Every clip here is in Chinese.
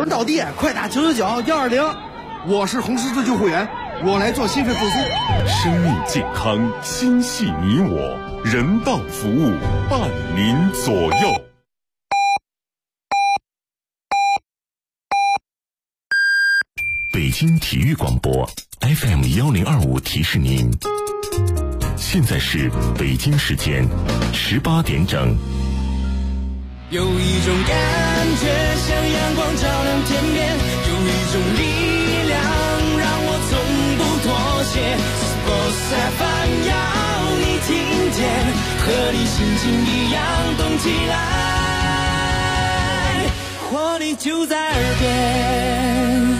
人到地，快打999-120。 我是红十字救护员，我来做心肺复苏。 生命健康，心系你我，人道服务伴您左右。北京体育广播 FM1025提示您，现在是北京时间18点整。 有一种感觉像阳光照亮天边，有一种力量让我从不妥协。Sports FM 要你听见，和你心情一样动起来，活力就在耳边。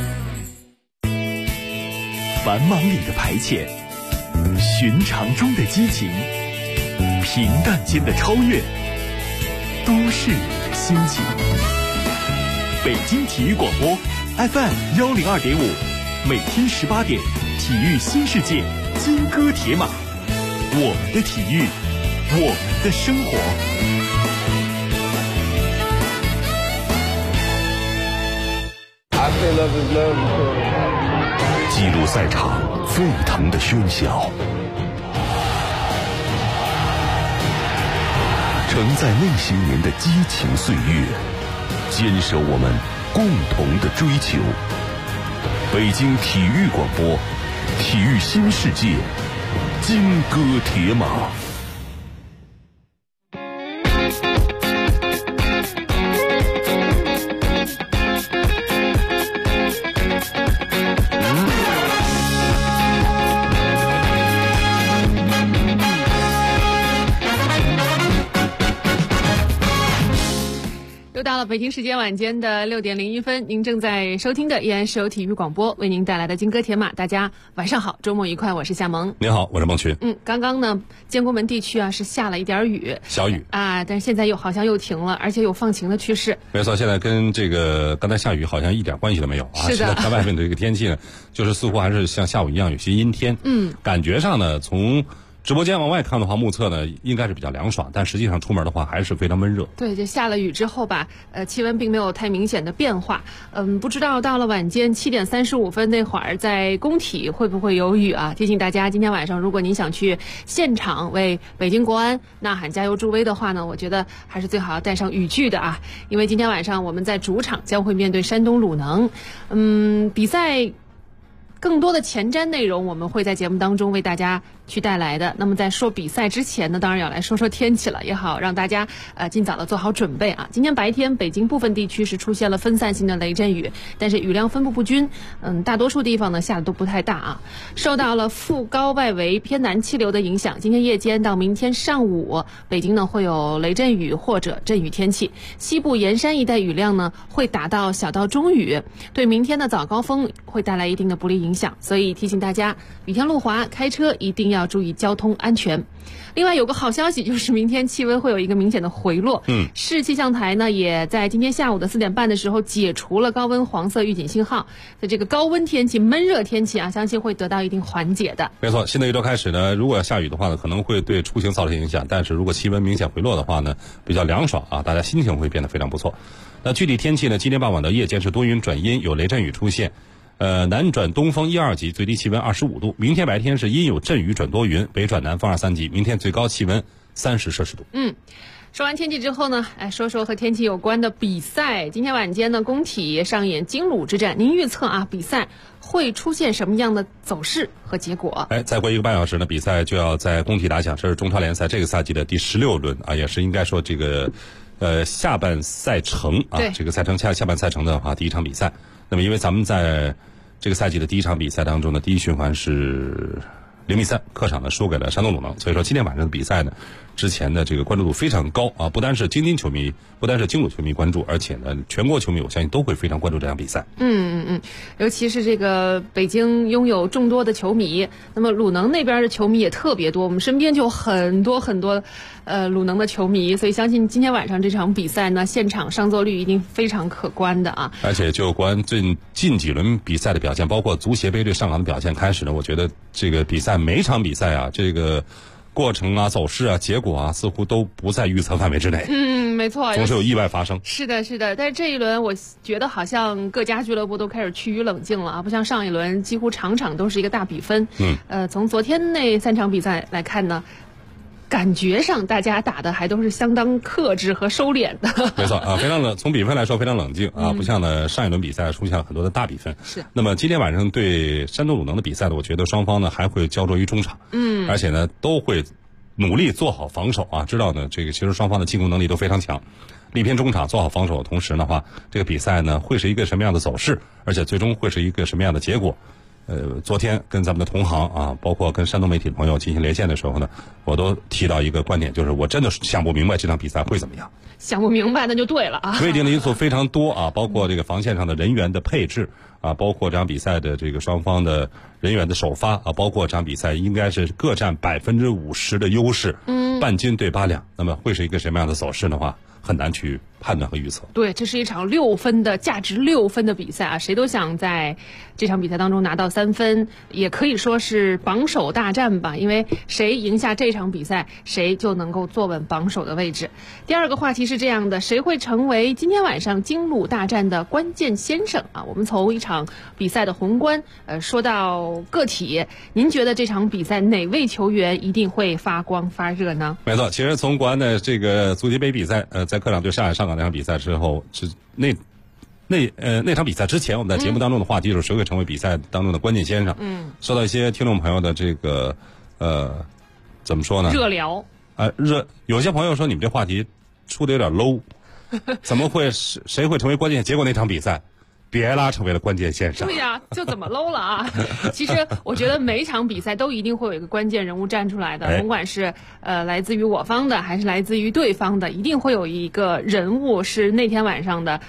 繁忙里的排遣，寻常中的激情，平淡间的超越，都市里的心情。北京体育广播 FM102.5，每天18点，体育新世界，金戈铁马，我们的体育，我们的生活。 记录赛场沸腾的喧嚣，承载那些年的激情岁月，坚守我们共同的追求。北京体育广播，体育新世界，金戈铁马。 到了北京时间晚间的6点01分，您正在收听的依然是由体育广播为您带来的金戈铁马。大家晚上好，周末愉快，我是夏萌。 您好，我是孟群。 刚刚呢，建国门地区啊是下了一点雨， 小雨啊，但是现在好像又停了，而且有放晴的趋势。 没错，现在跟这个刚才下雨好像一点关系都没有啊。 是的， 现在看外面的这个天气呢，就是似乎还是像下午一样有些阴天。感觉上呢，从直播间往外看的话，目测呢应该是比较凉爽，但实际上出门的话还是非常闷热。 对，就下了雨之后吧，气温并没有太明显的变化。不知道到了晚间7点35分那会儿，在工体会不会有雨啊？提醒大家，今天晚上如果您想去现场为北京国安呐喊加油助威的话呢，我觉得还是最好要带上雨具的啊，因为今天晚上我们在主场将会面对山东鲁能。比赛更多的前瞻内容我们会在节目当中为大家去带来的。那么在说比赛之前呢，当然要来说说天气了，也好让大家尽早的做好准备啊。今天白天北京部分地区是出现了分散性的雷阵雨，但是雨量分布不均，大多数地方呢下的都不太大啊。受到了副高外围偏南气流的影响，今天夜间到明天上午，北京呢会有雷阵雨或者阵雨天气，西部沿山一带雨量呢会达到小到中雨，对明天的早高峰会带来一定的不利影响，所以提醒大家雨天路滑开车一定要注意交通安全。另外有个好消息，就是明天气温会有一个明显的回落。市气象台呢也在今天下午的4点半的时候解除了高温黄色预警信号，在这个高温天气闷热天气啊，相信会得到一定缓解的。 没错，新的一周开始呢，如果要下雨的话呢，可能会对出行造成影响，但是如果气温明显回落的话呢，比较凉爽啊，大家心情会变得非常不错。那具体天气呢，今天傍晚到夜间是多云转阴，有雷阵雨出现，南转东风1、2级，最低气温25度。明天白天是阴有阵雨转多云，北转南风2、3级，明天最高气温30摄氏度。 说完天气之后呢，说说和天气有关的比赛。今天晚间呢，工体上演京鲁之战，您预测啊，比赛会出现什么样的走势和结果？ 再过1个半小时呢，比赛就要在工体打响，这是中超联赛这个赛季的第16轮啊，也是应该说这个下半赛程啊，这个赛程下半赛程的话，第一场比赛。那么因为咱们在这个赛季的第一场比赛当中呢，第一循环是0-3，客场呢输给了山东鲁能，所以说今天晚上的比赛呢，之前的这个关注度非常高啊，不单是京津球迷，不单是京鲁球迷关注，而且呢，全国球迷我相信都会非常关注这场比赛。 尤其是这个北京拥有众多的球迷，那么鲁能那边的球迷也特别多，我们身边就有很多鲁能的球迷，所以相信今天晚上这场比赛呢，现场上座率一定非常可观的啊。 而且就国安近几轮比赛的表现，包括足协杯对上港的表现开始呢，我觉得这个比赛每场比赛啊，这个过程啊、走势啊、结果啊，似乎都不在预测范围之内。 没错， 总是有意外发生。 是的，是的。但是这一轮，我觉得好像各家俱乐部都开始趋于冷静了啊，不像上一轮几乎场场都是一个大比分。从昨天那3场比赛来看呢，感觉上大家打的还都是相当克制和收敛的。 没错啊，非常冷。从比分来说非常冷静啊，不像呢上一轮比赛出现了很多的大比分。 是。 那么今天晚上对山东鲁能的比赛呢，我觉得双方呢还会焦灼于中场。而且呢都会努力做好防守啊，知道呢这个其实双方的进攻能力都非常强，力拼中场做好防守的同时的话，这个比赛呢会是一个什么样的走势，而且最终会是一个什么样的结果。昨天跟咱们的同行啊，包括跟山东媒体的朋友进行连线的时候呢，我都提到一个观点，就是我真的想不明白这场比赛会怎么样。 想不明白那就对了啊。 未定的因素非常多啊，包括这个防线上的人员的配置啊，包括这场比赛的这个双方的人员的首发啊，包括这场比赛应该是各占50%的优势，半斤对8两，那么会是一个什么样的走势的话，很难去判断和预测。 对，这是一场价值6分的比赛啊，谁都想在这场比赛当中拿到3分，也可以说是榜首大战吧，因为谁赢下这场比赛，谁就能够坐稳榜首的位置。第二个话题是这样的，谁会成为今天晚上京鲁大战的关键先生啊？我们从一场比赛的宏观说到个体，您觉得这场比赛哪位球员一定会发光发热呢？ 没错，其实从国安的这个足协杯比赛在客场对上海上港那场比赛之后，那场比赛之前，我们在节目当中的话题就是谁会成为比赛当中的关键先生。受到一些听众朋友的这个怎么说呢？ 热聊。 有些朋友说你们这话题出的有点 low， 怎么会谁会成为关键？结果那场比赛，别拉成为了关键先生。 对呀，就怎么 low 了啊？其实我觉得每一场比赛都一定会有一个关键人物站出来的，甭管是来自于我方的还是来自于对方的，一定会有一个人物是那天晚上的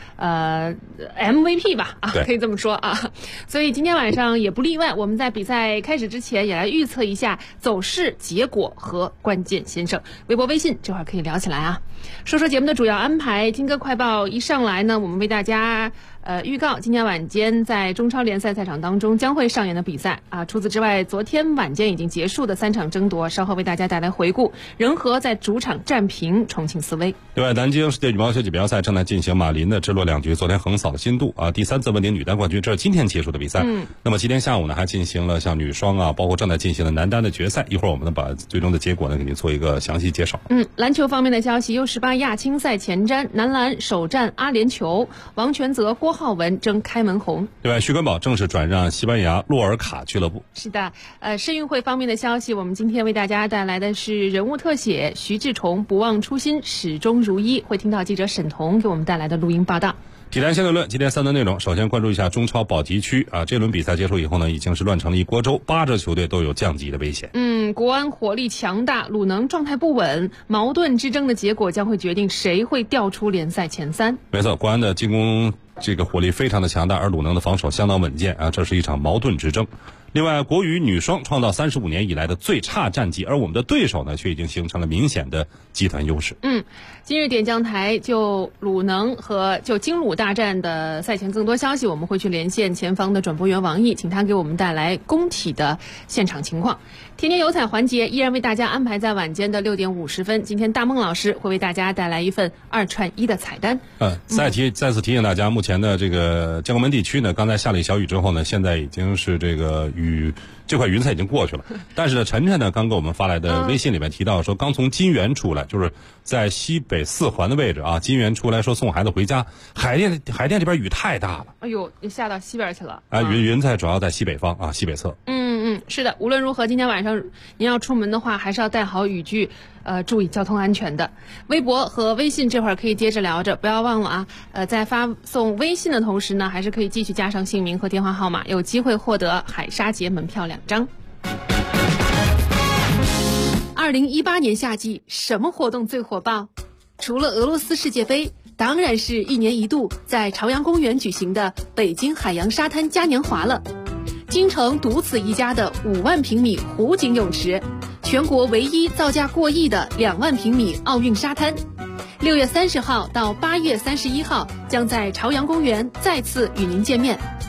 MVP 吧啊，可以这么说啊。所以今天晚上也不例外，我们在比赛开始之前也来预测一下走势、结果和关键先生。微博、微信这会儿可以聊起来啊。说说节目的主要安排，听歌快报一上来呢，我们为大家预告今天晚间在中超联赛赛场当中将会上演的比赛啊。除此之外，昨天晚间已经结束的3场争夺，稍后为大家带来回顾。仁和在主场战平重庆斯威。 另外，南京世界羽毛球锦标赛正在进行，马林的直落2局昨天横扫了新度啊，第3次问鼎女单冠军，这是今天结束的比赛。那么今天下午呢，还进行了像女双啊，包括正在进行的男单的决赛。一会儿我们呢把最终的结果呢给您做一个详细介绍。 篮球方面的消息，U18亚青赛前瞻，男篮首战阿联酋，王全泽、郭浩文争开门红。 另外，徐根宝正式转让西班牙洛尔卡俱乐部。 是的，世运会方面的消息，我们今天为大家带来的是人物特写，徐志崇不忘初心，始终如一，会听到记者沈彤给我们带来的录音报道。 体坛相对论，今天3段内容。首先关注一下中超保级区啊，这轮比赛结束以后呢，已经是乱成了一锅粥，8支球队都有降级的危险。 国安火力强大，鲁能状态不稳，矛盾之争的结果将会决定谁会掉出联赛前3。 没错，国安的进攻这个火力非常的强大，而鲁能的防守相当稳健啊，这是一场矛盾之争。另外，国羽女双创造35年以来的最差战绩，而我们的对手呢，却已经形成了明显的集团优势。 今日点将台就鲁能和京鲁大战的赛前更多消息，我们会去连线前方的转播员王毅，请他给我们带来工体的现场情况。天天有彩环节依然为大家安排在晚间的6点50分，今天大梦老师会为大家带来一份2串1的彩蛋。 再次提醒大家，目前的这个江门地区呢，刚才下了一小雨之后呢，现在已经是这个这块云彩已经过去了。但是呢，晨晨呢刚给我们发来的微信里面提到说，刚从金源出来，就是在西北4环的位置啊，金源出来说送孩子回家，海淀这边雨太大了， 哎呦，下到西边去了啊！云彩主要在西北方啊，西北侧。 是的，无论如何，今天晚上您要出门的话，还是要带好雨具，注意交通安全的。微博和微信这会儿可以接着聊着，不要忘了啊，在发送微信的同时呢，还是可以继续加上姓名和电话号码，有机会获得海沙节门票2张。2018年夏季什么活动最火爆？除了俄罗斯世界杯，当然是1年1度在朝阳公园举行的北京海洋沙滩嘉年华了。京城独此一家的5万平米湖景泳池，全国唯一造价过亿的2万平米奥运沙滩，6月30号到8月31号将在朝阳公园再次与您见面。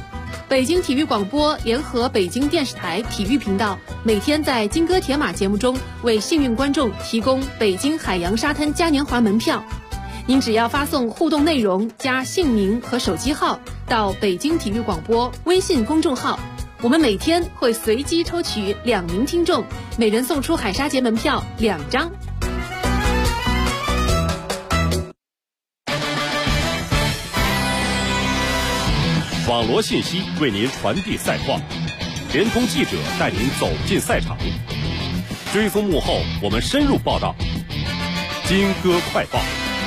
北京体育广播联合北京电视台体育频道，每天在金戈铁马节目中为幸运观众提供北京海洋沙滩嘉年华门票。您只要发送互动内容加姓名和手机号到北京体育广播微信公众号，我们每天会随机抽取2名听众，每人送出海沙节门票2张。 网罗信息，为您传递赛况，联通记者带您走进赛场，追踪幕后，我们深入报道。金戈快报。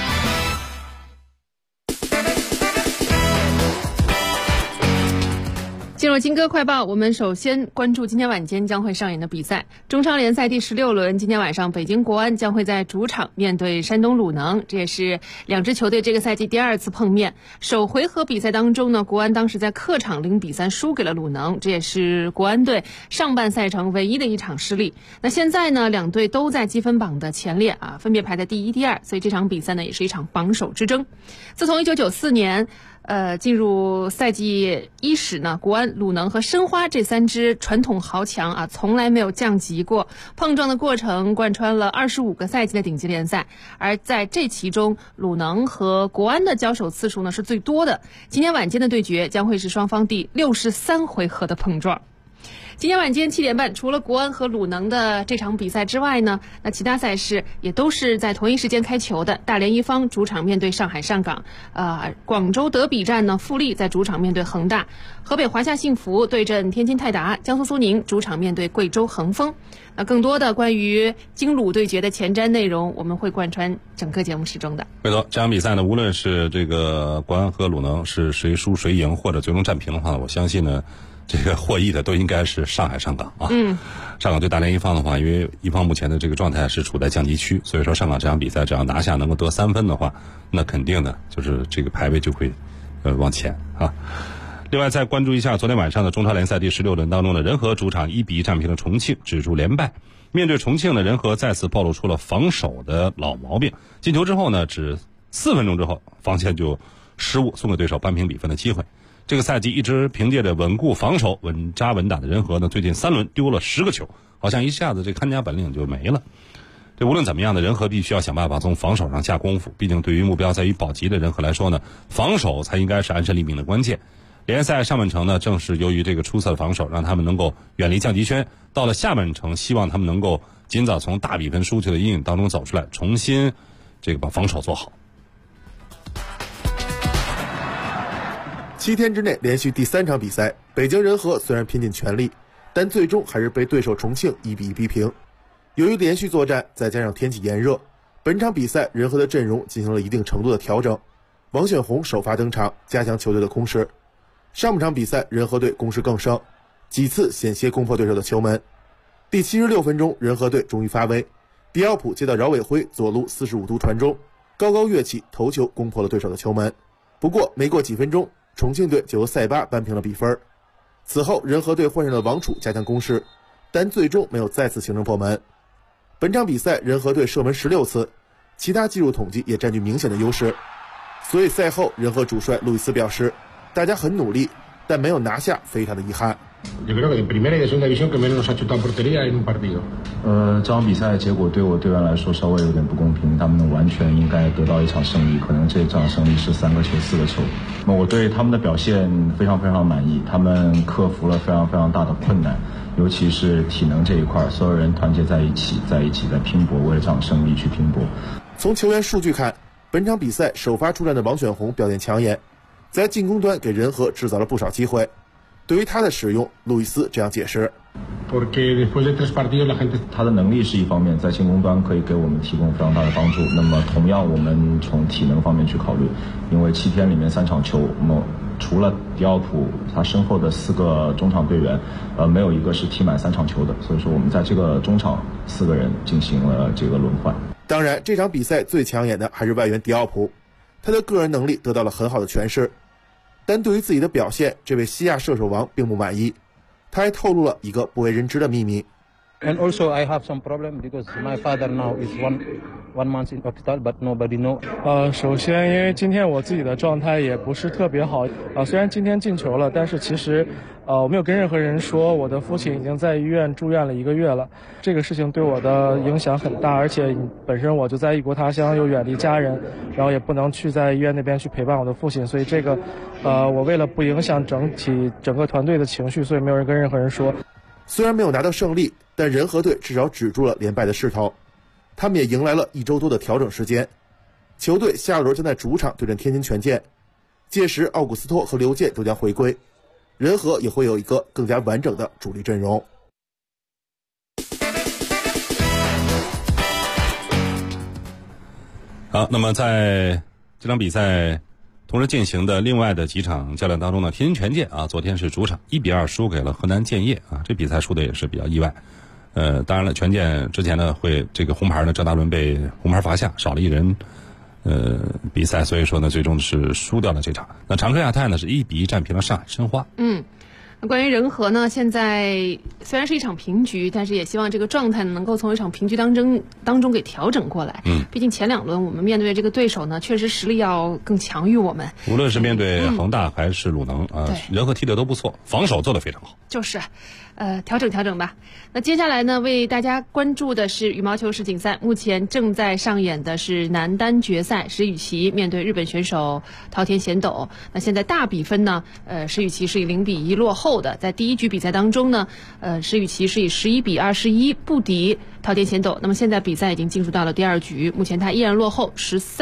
进入金戈快报，我们首先关注今天晚间将会上演的比赛。中超联赛第16轮，今天晚上北京国安将会在主场面对山东鲁能，这也是两支球队这个赛季第2次碰面。首回合比赛当中呢，国安当时在客场0比3输给了鲁能，这也是国安队上半赛程唯一的一场失利。那现在呢，两队都在积分榜的前列啊，分别排在第1、第2，所以这场比赛呢也是一场榜首之争。自从1994年进入赛季伊始呢，国安、鲁能和申花这3支传统豪强啊，从来没有降级过。碰撞的过程贯穿了25个赛季的顶级联赛，而在这其中，鲁能和国安的交手次数呢是最多的。今天晚间的对决将会是双方第63回合的碰撞。今天晚间7点半，除了国安和鲁能的这场比赛之外呢，那其他赛事也都是在同一时间开球的。大连一方主场面对上海上港，广州德比战呢，富力在主场面对恒大，河北华夏幸福对阵天津泰达，江苏苏宁主场面对贵州恒丰。那更多的关于京鲁对决的前瞻内容，我们会贯穿整个节目时中的。 没错，这场比赛呢，无论是这个国安和鲁能是谁输谁赢，或者最终战平的话，我相信呢，这个获益的都应该是上海上港啊。上港对大连一方的话，因为一方目前的这个状态是处在降级区，所以说上港这场比赛只要拿下能够得3分的话，那肯定的就是这个排位就会往前啊。另外再关注一下昨天晚上的中超联赛第16轮当中的仁和主场1比1战平了重庆，止住连败。面对重庆呢，仁和再次暴露出了防守的老毛病，进球之后呢，只4分钟之后防线就失误，送给对手扳平比分的机会。这个赛季一直凭借着稳固防守、稳扎稳打的仁和呢，最近3轮丢了10个球，好像一下子这看家本领就没了。这无论怎么样的，仁和必须要想办法从防守上下功夫，毕竟对于目标在于保级的仁和来说呢，防守才应该是安身立命的关键。联赛上半程呢，正是由于这个出色的防守，让他们能够远离降级圈。到了下半程，希望他们能够尽早从大比分输球的阴影当中走出来，重新这个把防守做好。 7天之内连续第3场比赛，北京人和虽然拼尽全力，但最终还是被对手重庆1比1逼平。由于连续作战，再加上天气炎热，本场比赛人和的阵容进行了一定程度的调整。王选红首发登场，加强球队的攻势。上半场比赛，人和队攻势更盛，几次险些攻破对手的球门。第76分钟，人和队终于发威，迪奥普接到饶伟辉左路45度传中，高高跃起头球攻破了对手的球门。不过没过几分钟，重庆队就由塞巴扳平了比分。此后人和队换上了王楚加强攻势，但最终没有再次形成破门。本场比赛人和队射门16次，其他技术统计也占据明显的优势。所以赛后人和主帅路易斯表示，大家很努力，但没有拿下非常的遗憾。 Yo creo que de primera y de segunda división que menos nos ha chutado portería en un partido。 这场比赛结果对我队员来说稍微有点不公平，他们完全应该得到一场胜利，可能这场胜利是3个球、4个球。那我对他们的表现非常非常满意，他们克服了非常非常大的困难，尤其是体能这一块，所有人团结在一起在拼搏，为了这场胜利去拼搏。 从球员数据看，本场比赛首发出战的王选红表现抢眼，在进攻端给人和制造了不少机会。对于他的使用，路易斯这样解释： 他的能力是一方面，在进攻端可以给我们提供非常大的帮助。那么同样，我们从体能方面去考虑，因为7天里面3场球，那么除了迪奥普，他身后的4个中场队员，没有一个是踢满3场球的，所以说我们在这个中场4个人进行了这个轮换。 当然，这场比赛最抢眼的还是外援迪奥普，他的个人能力得到了很好的诠释。但对于自己的表现，这位西亚射手王并不满意。他还透露了一个不为人知的秘密， And also I have some problem because my father now is one month in hospital, but nobody know. 首先因为今天我自己的状态也不是特别好虽然今天进球了，但是其实我没有跟任何人说我的父亲已经在医院住院了1个月了。这个事情对我的影响很大，而且本身我就在异国他乡，又远离家人，然后也不能去在医院那边去陪伴我的父亲，所以这个我为了不影响整个团队的情绪，所以没有人跟任何人说。 虽然没有拿到胜利，但人和队至少止住了连败的势头，他们也迎来了1周多的调整时间。球队下轮将在主场对阵天津权健，届时奥古斯托和刘健都将回归，人和也会有一个更加完整的主力阵容。 好，那么在这场比赛同时进行的另外的几场较量当中呢，天津权健昨天是主场1-2输给了河南建业这比赛输的也是比较意外。当然了，权健之前呢会这个红牌呢，郑达伦被红牌罚下，少了1人比赛，所以说呢最终是输掉了这场。那长春亚泰呢是1-1战平了上海申花。 关于人和呢，现在虽然是一场平局，但是也希望这个状态能够从一场平局当中给调整过来。毕竟前2轮我们面对这个对手呢，确实实力要更强于我们。 无论是面对恒大还是鲁能人和踢得都不错，防守做得非常好。 就是调整吧。那接下来呢，为大家关注的是羽毛球世锦赛，目前正在上演的是男单决赛，石宇奇面对日本选手桃田贤斗。那现在大比分呢，石宇奇是以0-1落后的。在第1局比赛当中呢，石宇奇是以11-21不敌桃田贤斗。那么现在比赛已经进入到了第2局，目前他依然落后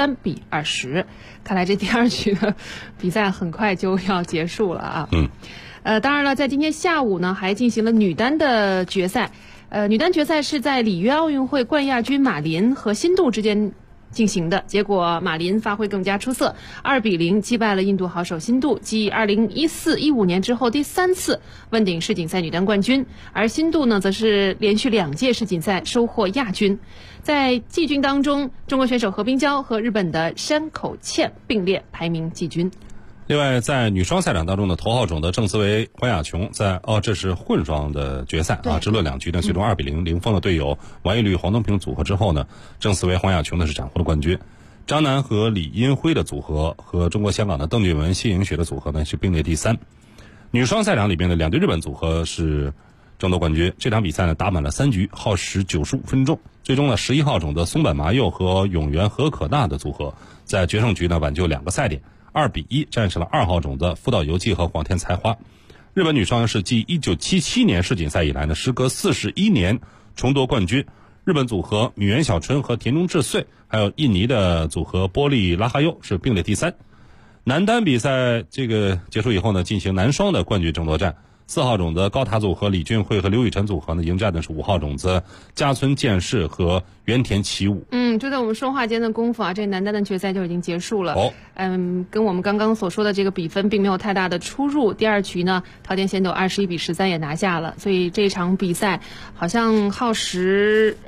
13-20。看来这第2局的比赛很快就要结束了当然了，在今天下午呢，还进行了女单的决赛。女单决赛是在里约奥运会冠亚军马林和辛杜之间进行的，结果马林发挥更加出色，2-0击败了印度好手辛杜，继2014-15年之后第3次问鼎世锦赛女单冠军。而辛杜呢，则是连续2届世锦赛收获亚军。在季军当中，中国选手何冰娇和日本的山口茜并列排名季军。 另外，在女双赛场当中的头号种的郑思维、黄雅琼这是混双的决赛直论2局呢，最终2-0零封了队友王懿律、黄东萍组合之后呢，郑思维、黄雅琼呢是斩获了冠军。张楠和李英辉的组合和中国香港的邓俊文、谢颖雪的组合呢是并列第3。女双赛场里边的2对日本组合是争夺冠军。这场比赛呢打满了3局，耗时95分钟。最终呢11号种的松本麻佑和永原和可娜的组合在决胜局呢挽救2个赛点，2-1战胜了2号种的福岛由纪和广田才花。日本女双是继1977年世锦赛以来呢，时隔41年重夺冠军。日本组合米原小春和田中智穗，还有印尼的组合波利拉哈佑是并列第3。男单比赛这个结束以后呢，进行男双的冠军争夺战。4号种的高塔组合李俊慧和刘雨辰组合呢，迎战的是5号种子加村健士和原田启武。 就在我们说话间的功夫这男单的决赛就已经结束了。跟我们刚刚所说的这个比分并没有太大的出入。第2局呢，桃田贤斗21-13也拿下了，所以这场比赛好像耗时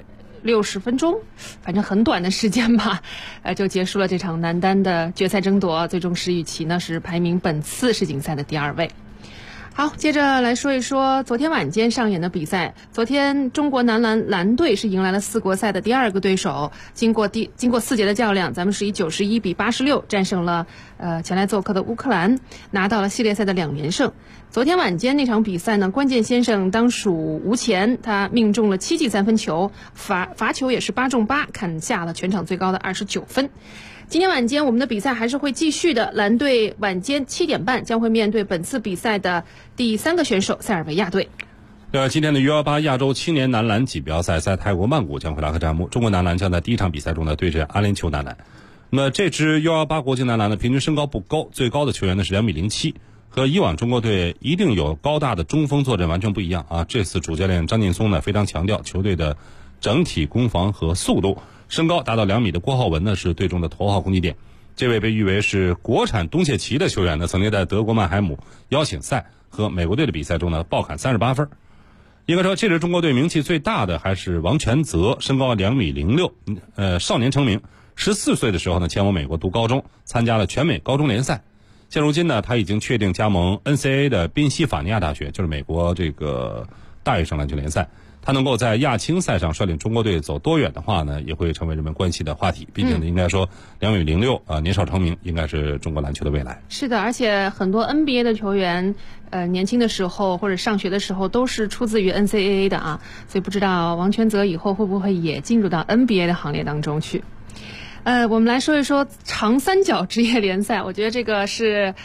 60分钟，反正很短的时间吧，就结束了这场男单的决赛争夺。最终石宇奇呢是排名本次世锦赛的第2位。好，接着来说一说昨天晚间上演的比赛。昨天中国男篮蓝队是迎来了4国赛的第2个对手，经过4节的较量，咱们是以91-86战胜了前来做客的乌克兰，拿到了系列赛的2连胜。昨天晚间那场比赛呢，关键先生当属吴前，他命中了7记3分球，罚球也是8中8，砍下了全场最高的29分。今天晚间我们的比赛还是会继续的，蓝队晚间7点半将会面对本次比赛的第3个选手塞尔维亚队。 今天的U18亚洲青年男篮锦标赛在泰国曼谷将会拉开战幕，中国男篮将在第1场比赛中呢对阵阿联酋男篮。那么这支 U18国际男篮的平均身高不高，最高的球员呢是2.07米，和以往中国队一定有高大的中锋坐镇完全不一样这次主教练张劲松呢非常强调球队的整体攻防和速度。身高达到2米的郭浩文呢是队中的头号攻击点，这位被誉为是国产东契奇的球员呢，曾经在德国曼海姆邀请赛和美国队的比赛中呢爆砍38分。应该说这支中国队名气最大的还是王全泽，身高2.06米，少年成名，14岁的时候呢前往美国读高中，参加了全美高中联赛。现如今呢他已经确定加盟 NCAA 的宾夕法尼亚大学，就是美国这个大学生篮球联赛。他能够在亚青赛上率领中国队走多远的话呢，也会成为人们关心的话题。毕竟应该说2米06年少成名，应该是中国篮球的未来。 是的，而且很多 NBA 的球员，年轻的时候或者上学的时候都是出自于 NCAA 的啊，所以不知道王全泽以后会不会也进入到 NBA 的行列当中去。我们来说一说长三角职业联赛，我觉得这个是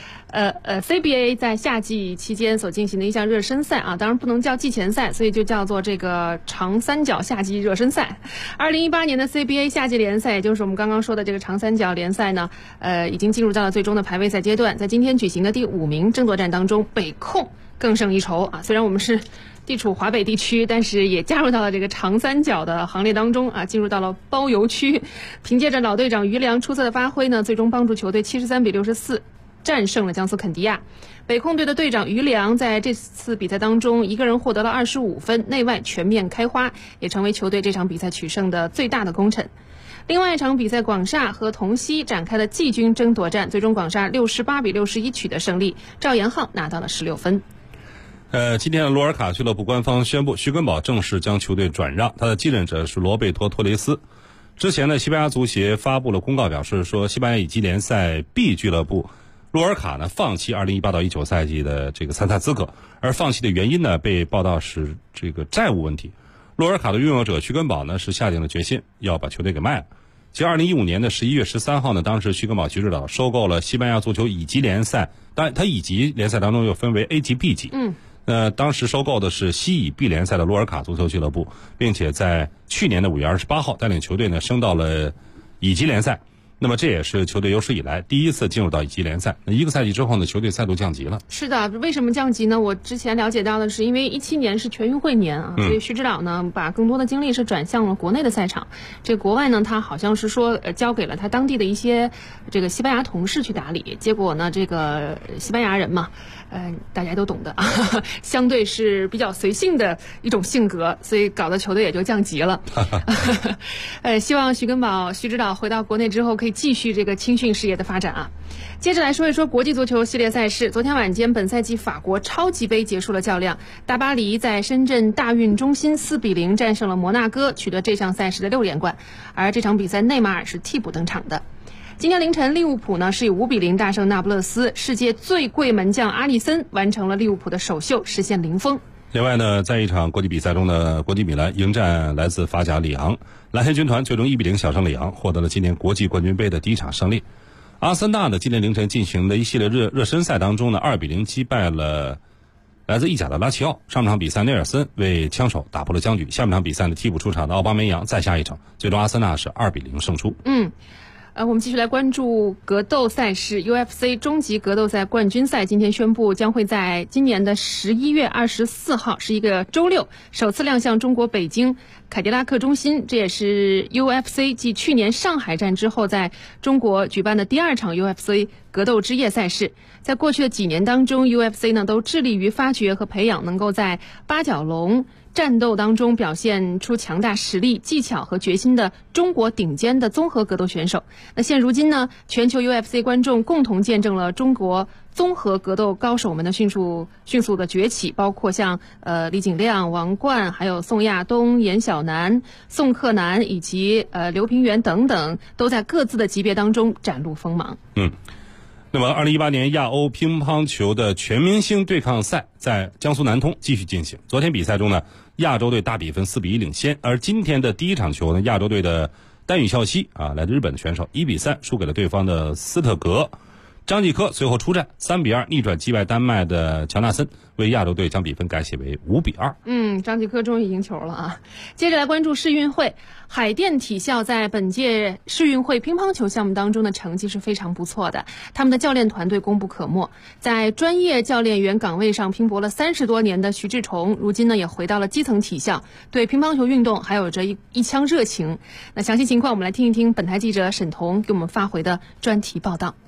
CBA 在夏季期间所进行的一项热身赛啊，当然不能叫季前赛，所以就叫做这个长三角夏季热身赛。2018年的 CBA 夏季联赛，也就是我们刚刚说的这个长三角联赛呢，已经进入到了最终的排位赛阶段。在今天举行的第5名争夺战当中，北控更胜一筹啊，虽然我们是地处华北地区，但是也加入到了这个长三角的行列当中啊，进入到了包邮区。凭借着老队长于良出色的发挥呢，最终帮助球队73比64战胜了江苏肯迪亚。北控队的队长于良在这次比赛当中一个人获得了25分，内外全面开花，也成为球队这场比赛取胜的最大的功臣。另外一场比赛，广厦和同曦展开了季军争夺战，最终广厦68比61取得胜利，赵延浩拿到了16分。 今天的罗尔卡俱乐部官方宣布，徐根宝正式将球队转让，他的继任者是罗贝托·托雷斯。之前呢，西班牙足协发布了公告，表示说，西班牙乙级联赛 B 俱乐部洛尔卡呢放弃2018到19赛季的这个参赛资格，而放弃的原因呢被报道是这个债务问题。洛尔卡的拥有者徐根宝呢是下定了决心要把球队给卖了。其实2015年的11月13号呢，当时徐根宝徐指导收购了西班牙足球乙级联赛，当然他乙级联赛当中又分为 A 级 B 级。当时收购的是西乙 B 联赛的洛尔卡足球俱乐部，并且在去年的5月28号带领球队呢升到了乙级联赛。那么这也是球队有史以来第一次进入到乙级联赛。那一个赛季之后呢，球队再度降级了。 是的，为什么降级呢？我之前了解到的是，因为17年是全运会年啊，所以徐指导呢把更多的精力是转向了国内的赛场。这国外呢，他好像是说交给了他当地的一些这个西班牙同事去打理。结果呢，这个西班牙人嘛，大家都懂的啊，相对是比较随性的一种性格，所以搞得球队也就降级了。希望徐根宝徐指导回到国内之后可以继续这个青训事业的发展啊。接着来说一说国际足球系列赛事。昨天晚间，本赛季法国超级杯结束了较量，大巴黎在深圳大运中心4比0战胜了摩纳哥，取得这项赛事的6连冠。而这场比赛内马尔是替补登场的。今天凌晨，利物浦呢是以5比0大胜那不勒斯，世界最贵门将阿里森完成了利物浦的首秀，实现0封。 另外呢，在一场国际比赛中的国际米兰迎战来自法甲里昂，蓝黑军团最终1比0小胜里昂，获得了今年国际冠军杯的第一场胜利。阿森纳呢，今天凌晨进行的一系列热身赛当中呢，2比0击败了来自意甲的拉齐奥。上场比赛内尔森为枪手打破了僵局，下半场比赛呢，替补出场的奥巴梅扬再下一城，最终阿森纳是2比0胜出。 我们继续来关注格斗赛事。 UFC 终极格斗赛冠军赛今天宣布将会在今年的11月24号是一个周六首次亮相中国北京凯迪拉克中心，这也是 UFC 继去年上海站之后在中国举办的第2场 UFC 格斗之夜赛事。在过去的几年当中， UFC 呢都致力于发掘和培养能够在八角笼战斗当中表现出强大实力、技巧和决心的中国顶尖的综合格斗选手。那现如今呢，全球 UFC 观众共同见证了中国综合格斗高手们的迅速的崛起，包括像李景亮、王冠，还有宋亚东、严晓楠、宋克南以及刘平原等等，都在各自的级别当中展露锋芒。 那么2018年亚欧乒乓球的全明星对抗赛在江苏南通继续进行。昨天比赛中呢，亚洲队大比分4比1领先，而今天的第一场球呢，亚洲队的丹羽孝希来自日本的选手1比3输给了对方的斯特格。张继科随后出战3比2逆转击败丹麦的乔纳森，为亚洲队将比分改写为5比2。 张继科终于赢球了啊！接着来关注世运会。海淀体校在本届世运会乒乓球项目当中的成绩是非常不错的，他们的教练团队功不可没。在专业教练员岗位上拼搏了30多年的徐志崇，如今呢也回到了基层体校，对乒乓球运动还有着一腔热情。那详细情况我们来听一听本台记者沈彤给我们发回的专题报道。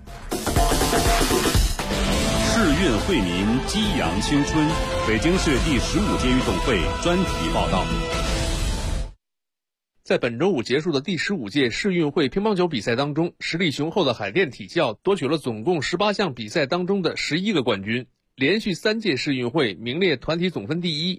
世运惠民，激扬青春。北京市第15届运动会专题报道。 在本周五结束的第15届世运会乒乓球比赛当中，实力雄厚的海淀体校夺取了总共18项比赛当中的11个冠军，连续3届世运会名列团体总分第一。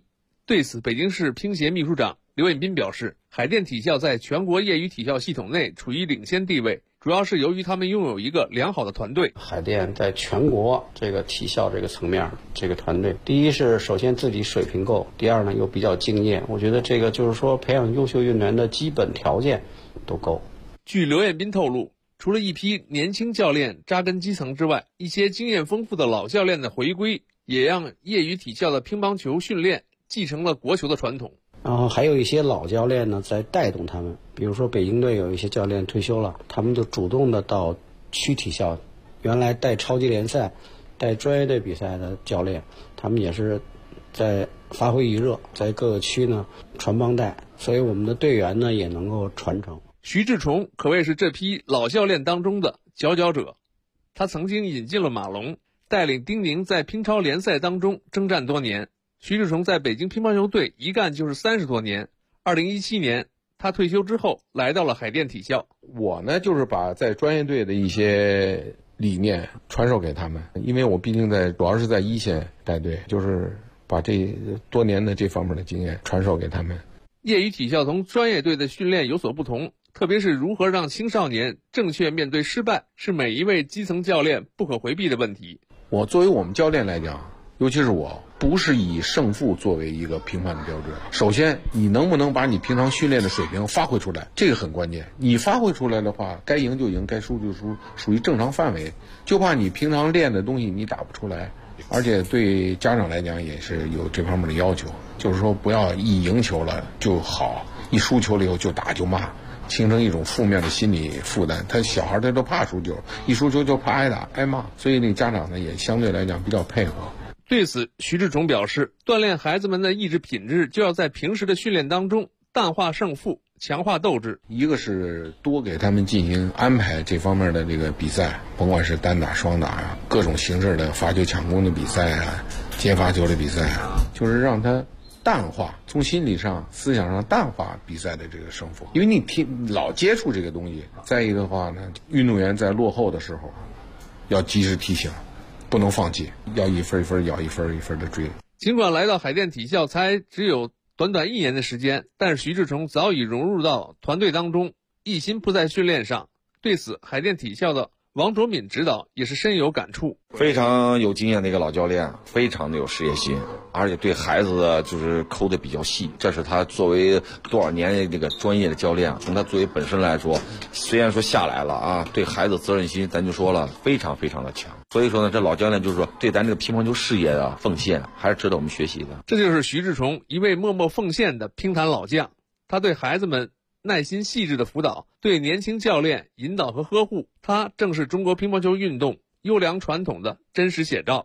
对此，北京市乒协秘书长刘彦斌表示，海淀体校在全国业余体校系统内处于领先地位，主要是由于他们拥有一个良好的团队。 海淀在全国这个体校这个层面，这个团队，第一是首先自己水平够，第二呢又比较敬业，我觉得这个就是说培养优秀运动员的基本条件都够。 据刘彦斌透露，除了一批年轻教练扎根基层之外，一些经验丰富的老教练的回归，也让业余体校的乒乓球训练继承了国球的传统。 然后还有一些老教练呢在带动他们，比如说北京队有一些教练退休了，他们就主动的到区体校，原来带超级联赛、带专业队比赛的教练，他们也是在发挥余热，在各个区呢传帮带，所以我们的队员呢也能够传承。 徐志崇可谓是这批老教练当中的佼佼者，他曾经引进了马龙，带领丁宁在乒超联赛当中征战多年。徐志崇在北京乒乓球队一干就是30多年。2017年他退休之后来到了海淀体校。 我呢就是把在专业队的一些理念传授给他们，因为我毕竟主要是在一线带队，就是把这多年的这方面的经验传授给他们。 业余体校同专业队的训练有所不同，特别是如何让青少年正确面对失败，是每一位基层教练不可回避的问题。 我作为我们教练来讲，尤其是我，不是以胜负作为一个评判的标准。首先，你能不能把你平常训练的水平发挥出来，这个很关键。你发挥出来的话，该赢就赢，该输就输，属于正常范围。就怕你平常练的东西你打不出来。而且对家长来讲也是有这方面的要求，就是说不要一赢球了就好，一输球了以后就打就骂，形成一种负面的心理负担。他小孩他都怕输球，一输球就怕挨打挨骂，所以那家长呢也相对来讲比较配合。 对此，徐志崇表示，锻炼孩子们的意志品质就要在平时的训练当中淡化胜负，强化斗志。 一个是多给他们进行安排这方面的这个比赛，甭管是单打、双打啊，各种形式的罚球抢攻的比赛啊，接发球的比赛啊，就是让他淡化，从心理上、思想上淡化比赛的这个胜负。因为你老接触这个东西，再一个的话呢，运动员在落后的时候要及时提醒，不能放弃，要一分一分咬，一分一分的追。 尽管来到海淀体校才只有短1年的时间，但是徐志崇早已融入到团队当中，一心扑在训练上。对此，海淀体校的王卓敏指导也是深有感触。 非常有经验的一个老教练，非常的有事业心，而且对孩子的就是抠的比较细。这是他作为多少年的这个专业的教练，从他作为本身来说，虽然说下来了啊，对孩子责任心咱就说了非常非常的强。所以说呢，这老教练就是说对咱这个乒乓球事业的奉献还是值得我们学习的。 这就是徐志崇，一位默默奉献的乒坛老将。他对孩子们耐心细致的辅导，对年轻教练引导和呵护，他正是中国乒乓球运动优良传统的真实写照。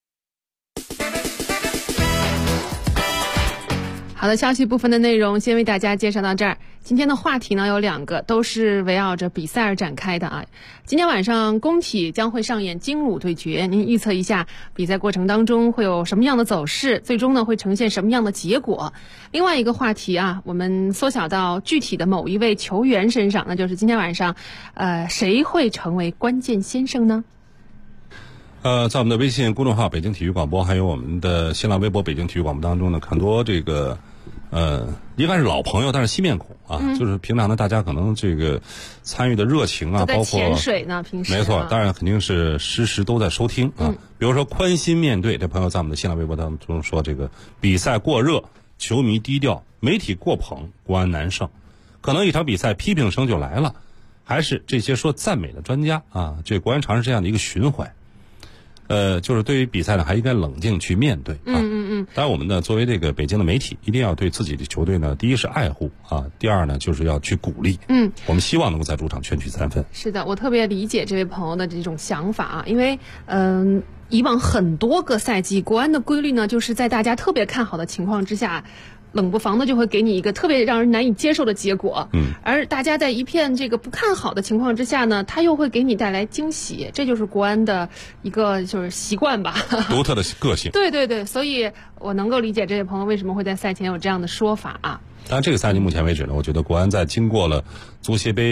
好的，消息部分的内容先为大家介绍到这儿。今天的话题呢有2个，都是围绕着比赛而展开的啊。今天晚上工体将会上演精武对决，您预测一下比赛过程当中会有什么样的走势，最终呢会呈现什么样的结果。另外一个话题啊，我们缩小到具体的某一位球员身上，那就是今天晚上谁会成为关键先生呢？ 在我们的微信公众号北京体育广播，还有我们的新浪微博北京体育广播当中呢，很多这个应该是老朋友，但是新面孔啊，就是平常呢大家可能这个参与的热情啊，包括潜水呢，平时没错，当然肯定是时时都在收听啊。比如说宽心面对这朋友在我们的新浪微博当中说，这个比赛过热，球迷低调，媒体过捧，国安难胜，可能一场比赛批评声就来了，还是这些说赞美的专家啊，这国安常是这样的一个循环。就是对于比赛呢，还应该冷静去面对啊。当然，我们呢作为这个北京的媒体，一定要对自己的球队呢，第一是爱护啊，第二呢就是要去鼓励。我们希望能够在主场全取3分。 是的，我特别理解这位朋友的这种想法啊，因为以往很多个赛季，国安的规律呢，就是在大家特别看好的情况之下，冷不防的就会给你一个特别让人难以接受的结果。而大家在一片这个不看好的情况之下呢，他又会给你带来惊喜，这就是国安的一个就是习惯吧， 独特的个性。 对对对，所以我能够理解这位朋友为什么会在赛前有这样的说法啊。 当然，这个赛季目前为止呢，我觉得国安在经过了足协杯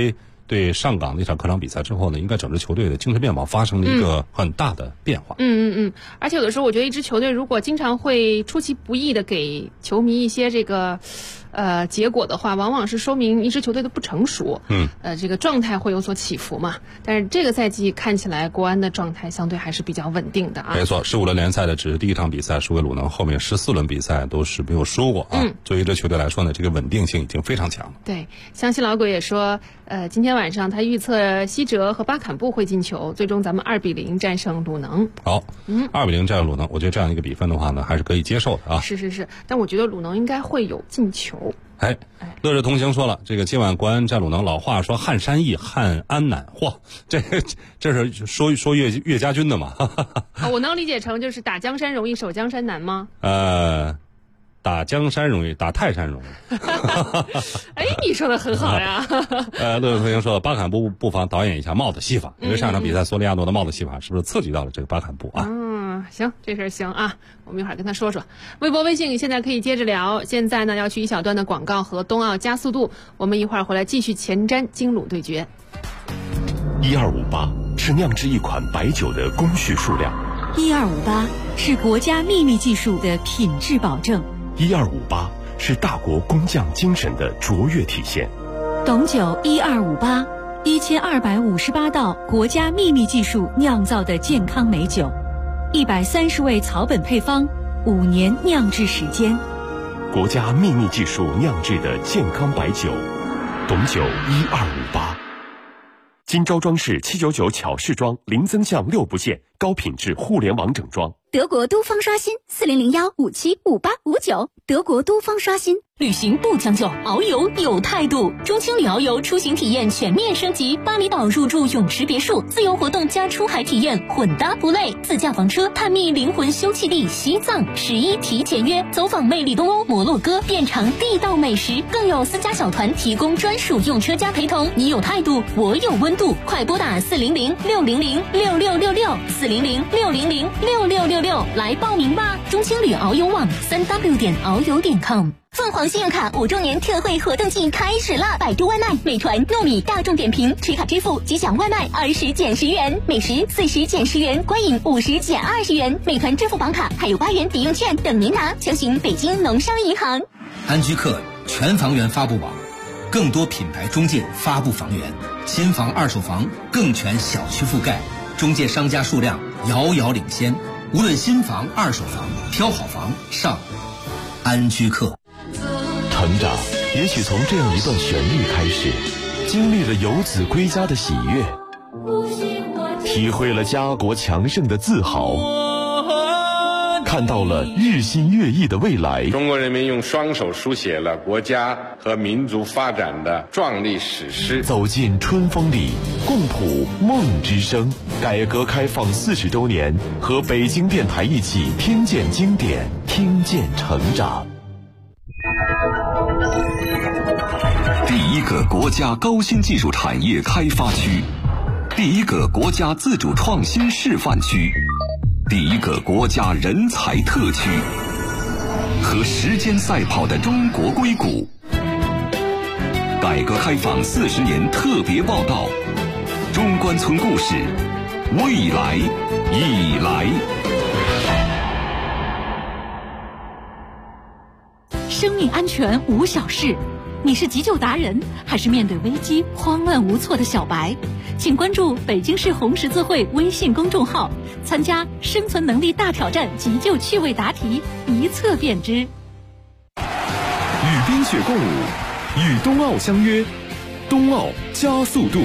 对上港那场客场比赛之后呢，应该整支球队的精神面貌发生了一个很大的变化。 而且有的时候我觉得一支球队如果经常会出其不意的给球迷一些这个结果的话，往往是说明一支球队的不成熟。这个状态会有所起伏嘛。但是这个赛季看起来国安的状态相对还是比较稳定的啊。 没错，15轮联赛的只是第一场比赛输给鲁能，后面14轮比赛都是没有输过啊。作为一支球队来说呢，这个稳定性已经非常强了。 对，湘西老鬼也说，今天晚上他预测西哲和巴坎布会进球，最终咱们2-0战胜鲁能。 好，2-0战胜鲁能，我觉得这样一个比分的话呢，还是可以接受的啊。 是，但我觉得鲁能应该会有进球。 乐日同行说了，这个今晚国安战鲁能，老话说汉山易，汉安难。嚯，这是说岳家军的嘛？ 我能理解成就是打江山容易守江山难吗？ 打江山容易，打泰山容易。 你说的很好呀。 乐日同行说了，巴坎布不妨导演一下帽子戏法，因为上场比赛索里亚诺的帽子戏法是不是刺激到了这个巴坎布啊？ 行，这事儿行啊，我们一会儿跟他说说。微博微信现在可以接着聊，现在呢要去一小段的广告和冬奥加速度，我们一会儿回来继续前瞻金鲁对决。 1258是酿制一款白酒的工序数量 ，1258是国家秘密技术的品质保证 ，1258是大国工匠精神的卓越体现。 董酒1258 1258道国家秘密技术酿造的健康美酒，130味草本配方，5年酿制时间， 国家秘密技术酿制的健康白酒，董酒1258。金昭装饰799巧饰装，零增项6不限，高品质互联网整装。 德国都方刷新4001575859，德国都方刷新。 旅行不将就，遨游有态度。中青旅遨游出行体验全面升级，巴厘岛入住泳池别墅，自由活动加出海体验，混搭不累。自驾房车探秘灵魂休憩地西藏，11提前约，走访魅力东欧摩洛哥，遍尝地道美食，更有私家小团提供专属用车加陪同。你有态度，我有温度，快拨打400-600-6666，400-600-6666来报名吧！中青旅遨游网3w.遨游.com。 凤凰信用卡5周年特惠活动季开始了！百度外卖、美团、糯米、大众点评持卡支付即享外卖20减10元，美食40减10元，观影50减20元，美团支付宝卡还有8元抵用券等您拿，详询北京农商银行。 安居客全房源发布网，更多品牌中介发布房源，新房、二手房更全小区覆盖，中介商家数量遥遥领先。无论新房、二手房，挑好房上安居客。 成长也许从这样一段旋律开始，经历了游子归家的喜悦，体会了家国强盛的自豪，看到了日新月异的未来。 中国人民用双手书写了国家和民族发展的壮丽史诗。 走进春风里，共谱梦之声。改革开放40周年，和北京电台一起听见经典，听见成长。 第一个国家高新技术产业开发区，第一个国家自主创新示范区，第一个国家人才特区，和时间赛跑的中国硅谷。改革开放40年特别报道，中关村故事，未来已来。 生命安全无小事，你是急救达人，还是面对危机慌乱无措的小白？请关注北京市红十字会微信公众号，参加生存能力大挑战急救趣味答题，一测便知。 与冰雪共舞，与冬奥相约，冬奥加速度。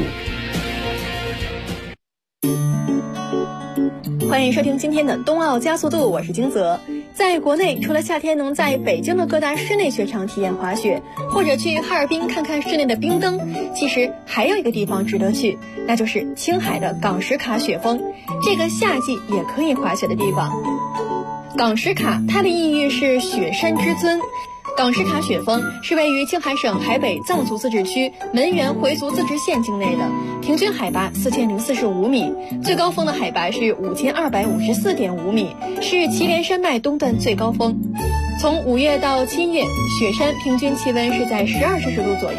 欢迎收听今天的冬奥加速度，我是金泽。在国内，除了夏天能在北京的各大室内雪场体验滑雪，或者去哈尔滨看看室内的冰灯，其实还有一个地方值得去，那就是青海的港什卡雪峰，这个夏季也可以滑雪的地方。港什卡它的意义是雪山之尊。港什卡雪峰是位于青海省海北藏族自治区门源回族自治县境内的，平均海拔4045米，最高峰的海拔是5254.5米，是祁连山脉东段最高峰。从5月到7月，雪山平均气温是在12摄氏度左右，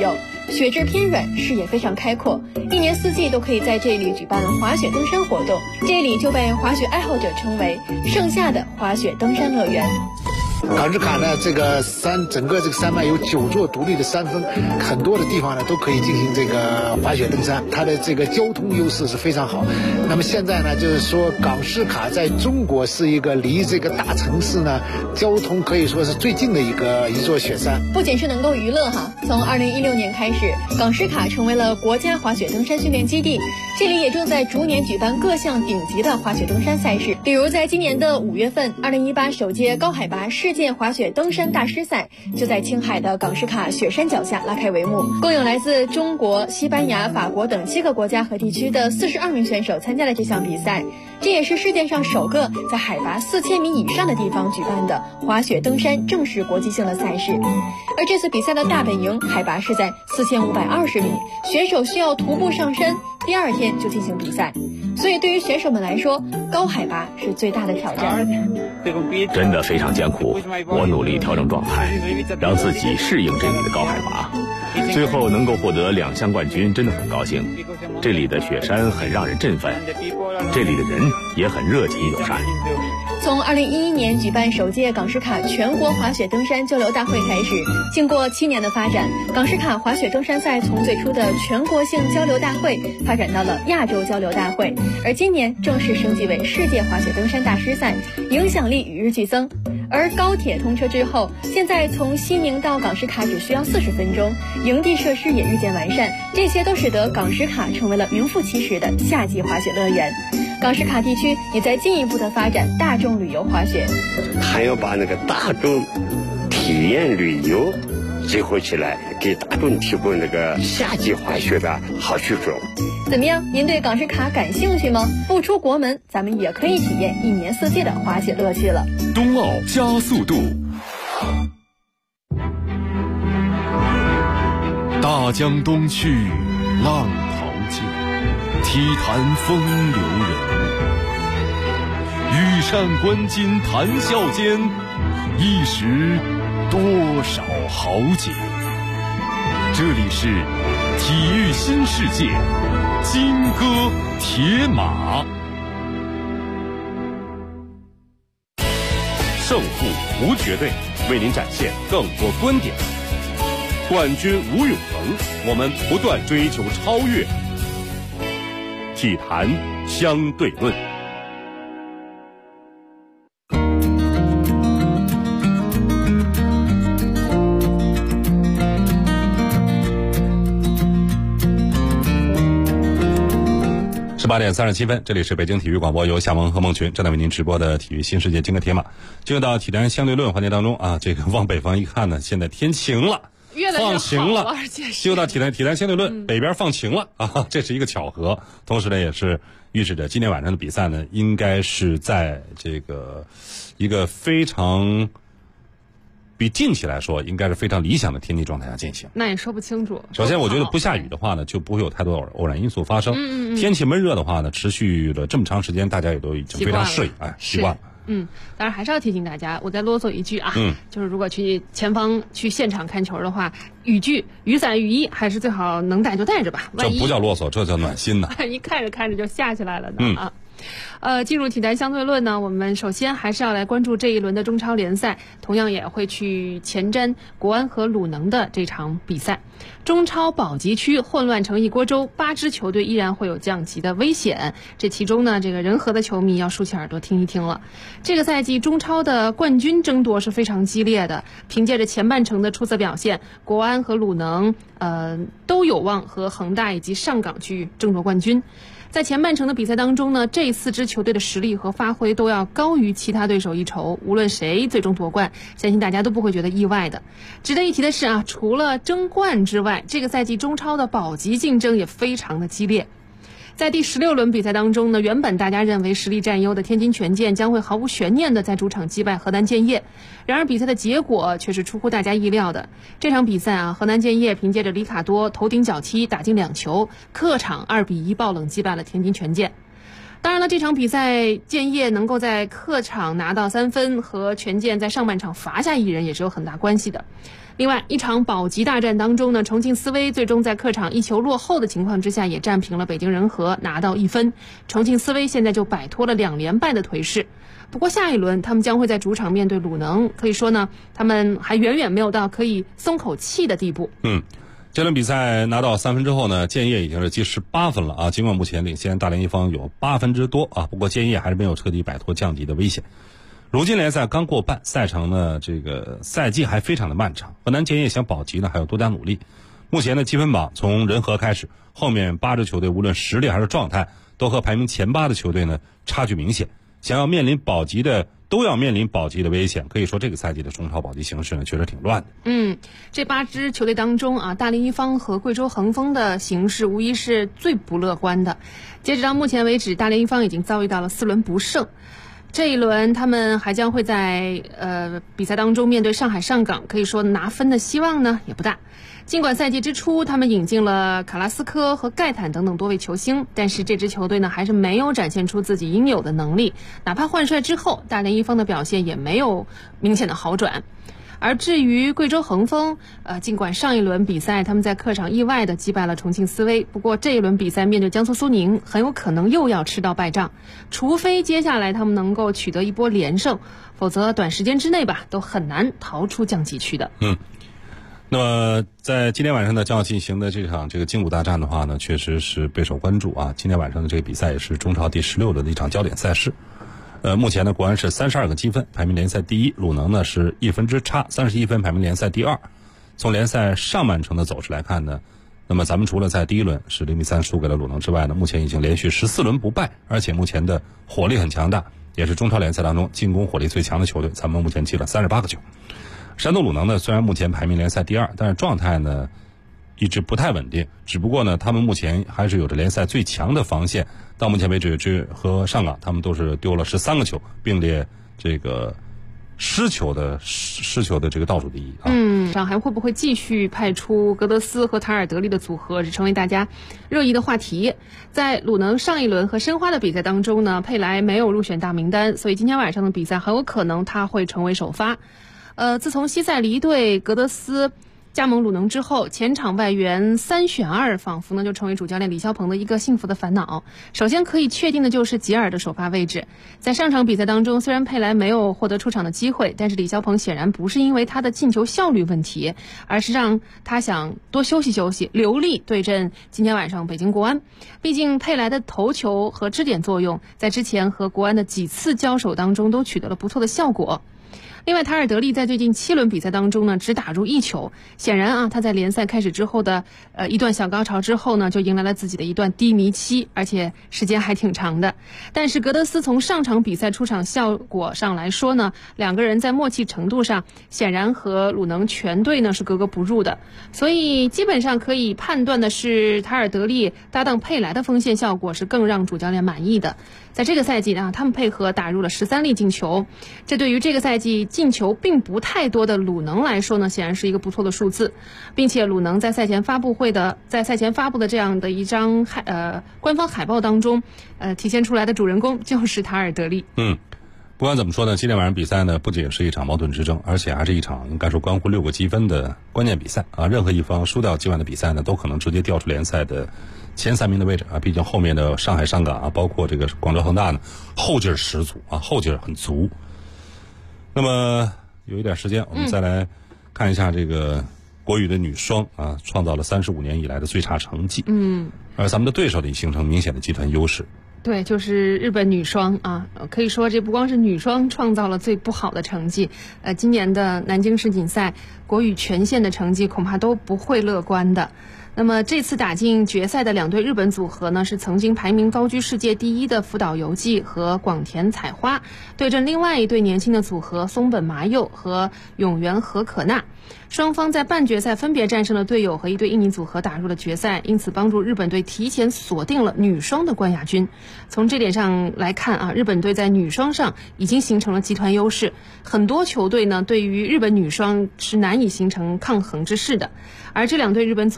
雪质偏软，视野非常开阔，一年四季都可以在这里举办滑雪登山活动。这里就被滑雪爱好者称为盛夏的滑雪登山乐园。 港士卡呢，这个整个这个山脉有9座独立的山峰，很多的地方呢都可以进行这个滑雪登山，它的这个交通优势是非常好。那么现在呢，就是说港士卡在中国是一个离这个大城市呢交通可以说是最近的一座雪山。 不仅是能够娱乐哈，从2016年开始，港士卡成为了国家滑雪登山训练基地，这里也正在逐年举办各项顶级的滑雪登山赛事。比如在今年的5月份，2018首届高海拔世界滑雪登山大师赛就在青海的港士卡雪山脚下拉开帷幕，共有来自中国、西班牙、法国等7个国家和地区的42名选手参加了这项比赛。这也是世界上首个在海拔4000米以上的地方举办的滑雪登山正式国际性的赛事。而这次比赛的大本营海拔是在4520米，选手需要徒步上山，第2天就进行比赛。所以对于选手们来说，高海拔是最大的挑战。 真的非常艰苦，我努力调整状态，让自己适应这里的高海拔，最后能够获得2项冠军，真的很高兴。这里的雪山很让人振奋，这里的人也很热情友善。 从2011年举办首届港士卡全国滑雪登山交流大会开始，经过7年的发展，港士卡滑雪登山赛从最初的全国性交流大会发展到了亚洲交流大会，而今年正式升级为世界滑雪登山大师赛，影响力与日俱增。而高铁通车之后，现在从西宁到港士卡只需要40分钟，营地设施也日渐完善，这些都使得港士卡成为了名副其实的夏季滑雪乐园。港士卡地区也在进一步的发展大众旅游滑雪， 还要把那个大众体验旅游结合起来，给大众提供那个夏季滑雪的好去处。 怎么样？您对港士卡感兴趣吗？不出国门，咱们也可以体验一年四季的滑雪乐趣了。 冬奥加速度，大江东去，浪淘尽，体坛风流人物，羽扇纶巾谈笑间，一时多少豪杰。这里是体育新世界，金戈铁马。胜负无绝对，为您展现更多观点。冠军无永恒，我们不断追求超越。体坛相对论。 18点37分，这里是北京体育广播，由夏萌和孟群正在为您直播的体育新世界金戈铁马。进入到体坛相对论环节当中啊，这个往北方一看呢，现在天晴了，放晴了，进入到体坛相对论，北边放晴了啊，这是一个巧合。同时呢，也是预示着今天晚上的比赛呢，应该是在这个一个非常比近期来说应该是非常理想的天气状态下进行。 那也说不清楚。 首先我觉得不下雨的话呢，就不会有太多偶然因素发生。天气闷热的话呢，持续了这么长时间，大家也都已经非常适应，习惯了。 当然还是要提醒大家，我再啰嗦一句啊，就是如果去前方去现场看球的话，雨具、雨伞、雨衣还是最好能带就带着吧。 这不叫啰嗦，这叫暖心呢。 万一看着看着就下起来了呢啊。进入体坛相对论呢，我们首先还是要来关注这一轮的中超联赛，同样也会去前瞻国安和鲁能的这场比赛。中超保级区混乱成一锅粥，8支球队依然会有降级的危险。这其中呢，这个人和的球迷要竖起耳朵听一听了。这个赛季中超的冠军争夺是非常激烈的，凭借着前半程的出色表现，国安和鲁能都有望和恒大以及上港去争夺冠军。在前半程的比赛当中呢，这4支球队的实力和发挥都要高于其他对手一筹，无论谁最终夺冠，相信大家都不会觉得意外的。值得一提的是啊，除了争冠之外，这个赛季中超的保级竞争也非常的激烈。在第16轮比赛当中呢，原本大家认为实力占优的天津权健将会毫无悬念的在主场击败河南建业，然而比赛的结果却是出乎大家意料的。这场比赛啊，河南建业凭借着里卡多头顶脚踢打进2球，客场2-1爆冷击败了天津权健。 当然了，这场比赛建业能够在客场拿到3分，和权健在上半场罚下1人也是有很大关系的。另外，一场保级大战当中呢，重庆斯威最终在客场1球落后的情况之下，也战平了北京人和，拿到1分。重庆斯威现在就摆脱了2连败的颓势。不过下一轮他们将会在主场面对鲁能，可以说呢，他们还远远没有到可以松口气的地步。 这轮比赛拿到3分之后呢，建业已经是积18分了啊。尽管目前领先大连一方有8分之多啊，不过建业还是没有彻底摆脱降级的危险。如今联赛刚过半，赛程呢这个赛季还非常的漫长，河南建业想保级呢还要多加努力。目前的积分榜从人和开始，后面8支球队无论实力还是状态都和排名前8的球队呢差距明显，想要面临保级的都要面临保级的危险。可以说这个赛季的中超保级形势呢确实挺乱的。 这8支球队当中啊，大连一方和贵州恒丰的形势无疑是最不乐观的。截止到目前为止，大连一方已经遭遇到了4轮不胜。这一轮他们还将会在比赛当中面对上海上港，可以说拿分的希望呢也不大。尽管赛季之初他们引进了卡拉斯科和盖坦等等多位球星，但是这支球队呢还是没有展现出自己应有的能力，哪怕换帅之后，大连一方的表现也没有明显的好转。而至于贵州恒丰，尽管上一轮比赛他们在客场意外的击败了重庆斯威，不过这一轮比赛面对江苏苏宁，很有可能又要吃到败仗，除非接下来他们能够取得一波连胜，否则短时间之内吧，都很难逃出降级区的。 那么在今天晚上呢将要进行的这场这个筋骨大战的话呢，确实是备受关注啊。今天晚上的这个比赛也是中超第16轮的一场焦点赛事。目前呢，国安是32个积分，排名联赛第一；鲁能呢是1分之差，31分，排名联赛第2。从联赛上半程的走势来看呢，那么咱们除了在第一轮是0-3输给了鲁能之外呢，目前已经连续14轮不败，而且目前的火力很强大，也是中超联赛当中进攻火力最强的球队。咱们目前进了38个球。山东鲁能呢，虽然目前排名联赛第2，但是状态呢一直不太稳定，只不过呢他们目前还是有着联赛最强的防线。到目前为止，和上港他们都是丢了13个球，并列这个失球的这个倒数第一啊。 上海会不会继续派出格德斯和塔尔德利的组合，是成为大家热议的话题。在鲁能上一轮和申花的比赛当中呢，佩莱没有入选大名单，所以今天晚上的比赛很有可能他会成为首发。自从西塞离队，格德斯加盟鲁能之后，前场外援3选2，仿佛呢就成为主教练李霄鹏的一个幸福的烦恼。首先可以确定的就是吉尔的首发位置。在上场比赛当中，虽然佩莱没有获得出场的机会，但是李霄鹏显然不是因为他的进球效率问题，而是让他想多休息休息，留力对阵今天晚上北京国安。毕竟佩莱的头球和支点作用，在之前和国安的几次交手当中都取得了不错的效果。另外，塔尔德利在最近7轮比赛当中呢，只打入1球。显然啊，他在联赛开始之后的一段小高潮之后呢，就迎来了自己的一段低迷期，而且时间还挺长的。但是格德斯从上场比赛出场效果上来说呢，两个人在默契程度上显然和鲁能全队呢是格格不入的。所以基本上可以判断的是，塔尔德利搭档佩莱的锋线效果是更让主教练满意的。在这个赛季啊，他们配合打入了13粒进球，这对于这个赛季进球并不太多的鲁能来说呢，显然是一个不错的数字，并且鲁能在赛前发布的这样的一张官方海报当中，体现出来的主人公就是塔尔德利。 不管怎么说呢，今天晚上比赛呢，不仅是一场矛盾之争，而且还是一场应该说关乎6个积分的关键比赛啊！任何一方输掉今晚的比赛呢，都可能直接掉出联赛的前3名的位置啊！毕竟后面的上海上港啊，包括这个广州恒大呢，后劲十足啊，后劲很足。那么有一点时间，我们再来看一下这个国羽的女双啊，创造了35年以来的最差成绩。而咱们的对手里形成明显的集团优势。 对，就是日本女双啊，可以说这不光是女双创造了最不好的成绩，今年的南京世锦赛国羽全线的成绩恐怕都不会乐观的。那么这次打进决赛的2对日本组合呢，是曾经排名高居世界第1的福岛由纪和广田彩花，对阵另外一对年轻的组合松本麻佑和永原和可娜。双方在半决赛分别战胜了队友和一对印尼组合，打入了决赛，因此帮助日本队提前锁定了女双的冠亚军。从这点上来看啊，日本队在女双上已经形成了集团优势，很多球队呢对于日本女双是难以形成抗衡之势的。而这2对日本组合呢，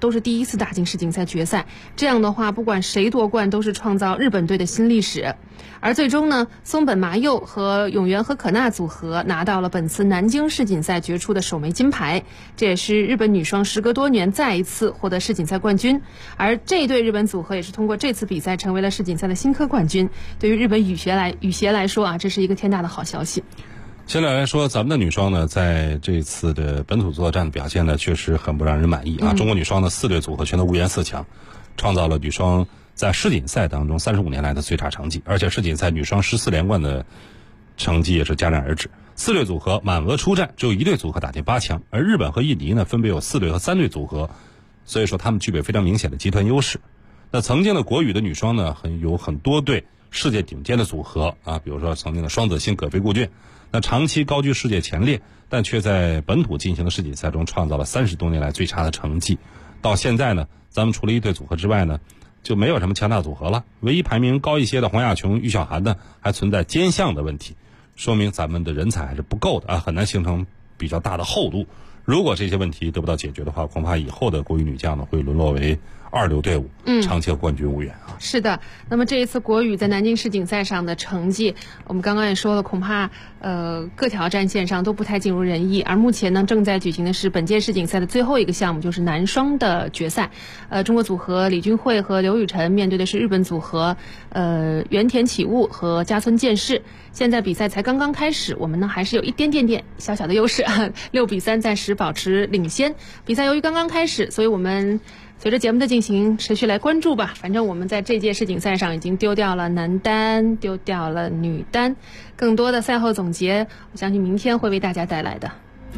都是第一次打进世锦赛决赛。这样的话，不管谁夺冠，都是创造日本队的新历史。而最终呢，松本麻佑和永原和可娜组合拿到了本次南京世锦赛决出的首枚金牌，这也是日本女双时隔多年再一次获得世锦赛冠军。而这对日本组合也是通过这次比赛成为了世锦赛的新科冠军。对于日本羽协来说啊，这是一个天大的好消息。 现在来说，咱们的女双呢，在这次的本土作战表现呢，确实很不让人满意啊。中国女双的4队组合全都无缘4强，创造了女双在世锦赛当中35年来的最差成绩，而且世锦赛女双14连冠的成绩也是戛然而止。4队组合满额出战，只有1队组合打进8强，而日本和印尼呢，分别有4队和3队组合，所以说他们具备非常明显的集团优势。那曾经的国羽的女双呢，有很多对世界顶尖的组合啊，比如说曾经的双子星葛飞顾俊，那长期高居世界前列，但却在本土进行的世锦赛中创造了30多年来最差的成绩。到现在呢，咱们除了1队组合之外呢，就没有什么强大组合了。唯一排名高一些的黄亚琼、于晓涵呢，还存在肩项的问题，说明咱们的人才还是不够的啊，很难形成比较大的厚度。如果这些问题得不到解决的话，恐怕以后的国羽女将呢，会沦落为2流队伍，长期和冠军无缘啊。 是的，那么这一次国羽在南京世锦赛上的成绩，我们刚刚也说了，恐怕各条战线上都不太尽如人意。而目前呢，正在举行的是本届世锦赛的最后一个项目，就是男双的决赛。中国组合李俊慧和刘雨辰面对的是日本组合原田启悟和加村健士。现在比赛才刚刚开始，我们呢还是有一点点小小的优势，6-3暂时保持领先。比赛由于刚刚开始，所以我们随着节目的进行持续来关注吧。反正我们在这届世锦赛上已经丢掉了男单，丢掉了女单，更多的赛后总结，我相信明天会为大家带来的。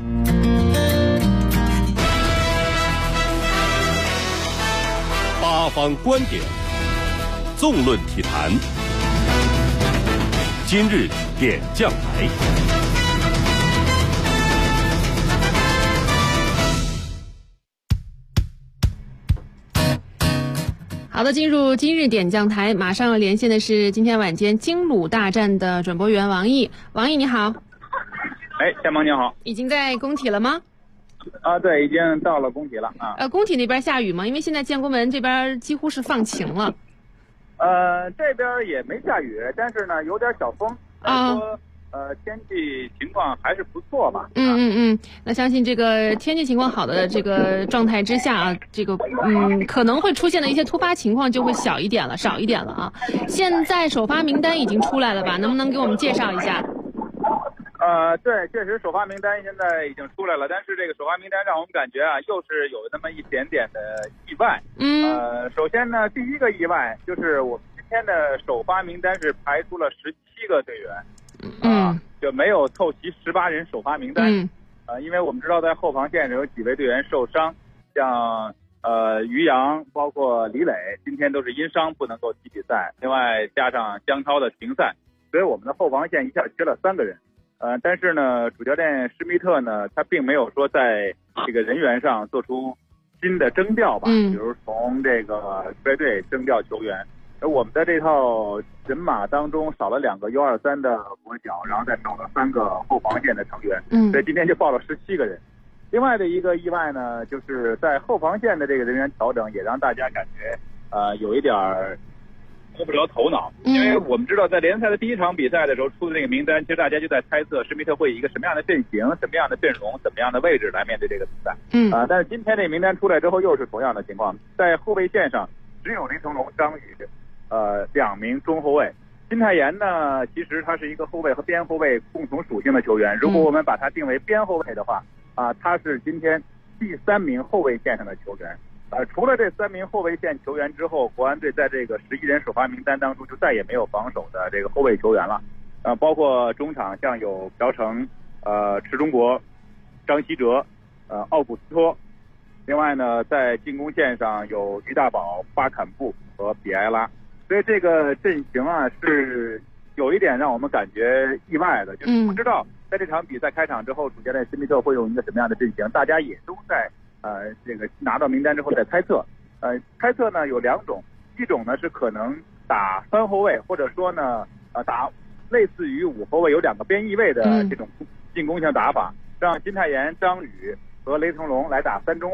八方观点，纵论体坛，今日点将台。 好的，进入今日点将台，马上要连线的是今天晚间京鲁大战的转播员王毅。王毅你好。 建萌你好。 已经在工体了吗？ 对，已经到了工体了啊。 工体那边下雨吗？因为现在建国门这边几乎是放晴了。 这边也没下雨，但是呢有点小风。说天气情况还是不错吧。 那相信这个天气情况好的这个状态之下啊，这个可能会出现的一些突发情况就会少一点了啊。现在首发名单已经出来了吧？能不能给我们介绍一下？ 对，确实首发名单现在已经出来了，但是这个首发名单让我们感觉啊，又是有那么一点点的意外。首先呢，第一个意外就是我们今天的首发名单是排出了17个队员，就没有凑齐18人首发名单。因为我们知道在后防线有几位队员受伤，像于洋包括李磊今天都是因伤不能够踢比赛，另外加上姜超的停赛，所以我们的后防线一下缺了3个人。但是呢，主教练施密特呢，他并没有说在这个人员上做出新的征调吧，比如从这个乐队征调球员。而我们的这套人马当中少了2个 U23 的国脚，然后再少了3个后防线的成员，所以今天就报了17个人。另外的一个意外呢，就是在后防线的这个人员调整，也让大家感觉有一点摸不着头脑，因为我们知道在联赛的第1场比赛的时候出的那个名单，其实大家就在猜测施密特会以一个什么样的阵型、什么样的阵容、怎么样的位置来面对这个比赛。但是今天这个名单出来之后，又是同样的情况，在后卫线上只有林成龙、张宇2名中后卫。金泰妍呢，其实他是一个后卫和边后卫共同属性的球员，如果我们把他定为边后卫的话，他是今天第3名后卫线上的球员。除了这3名后卫线球员之后，国安队在这个11人首发名单当中就再也没有防守的这个后卫球员了。包括中场像有朴成、池中国、张稀哲、奥古斯托。另外呢，在进攻线上有于大宝、巴坎布和比埃拉。所以这个阵型啊是有一点让我们感觉意外的，就是不知道在这场比赛开场之后，主教练施密特会用一个什么样的阵型，大家也都在这个拿到名单之后再猜测。猜测呢有2种，一种呢是可能打3后卫，或者说呢打类似于5后卫有2个边翼位的这种进攻性打法，让金泰妍、张宇和雷腾龙来打3中卫，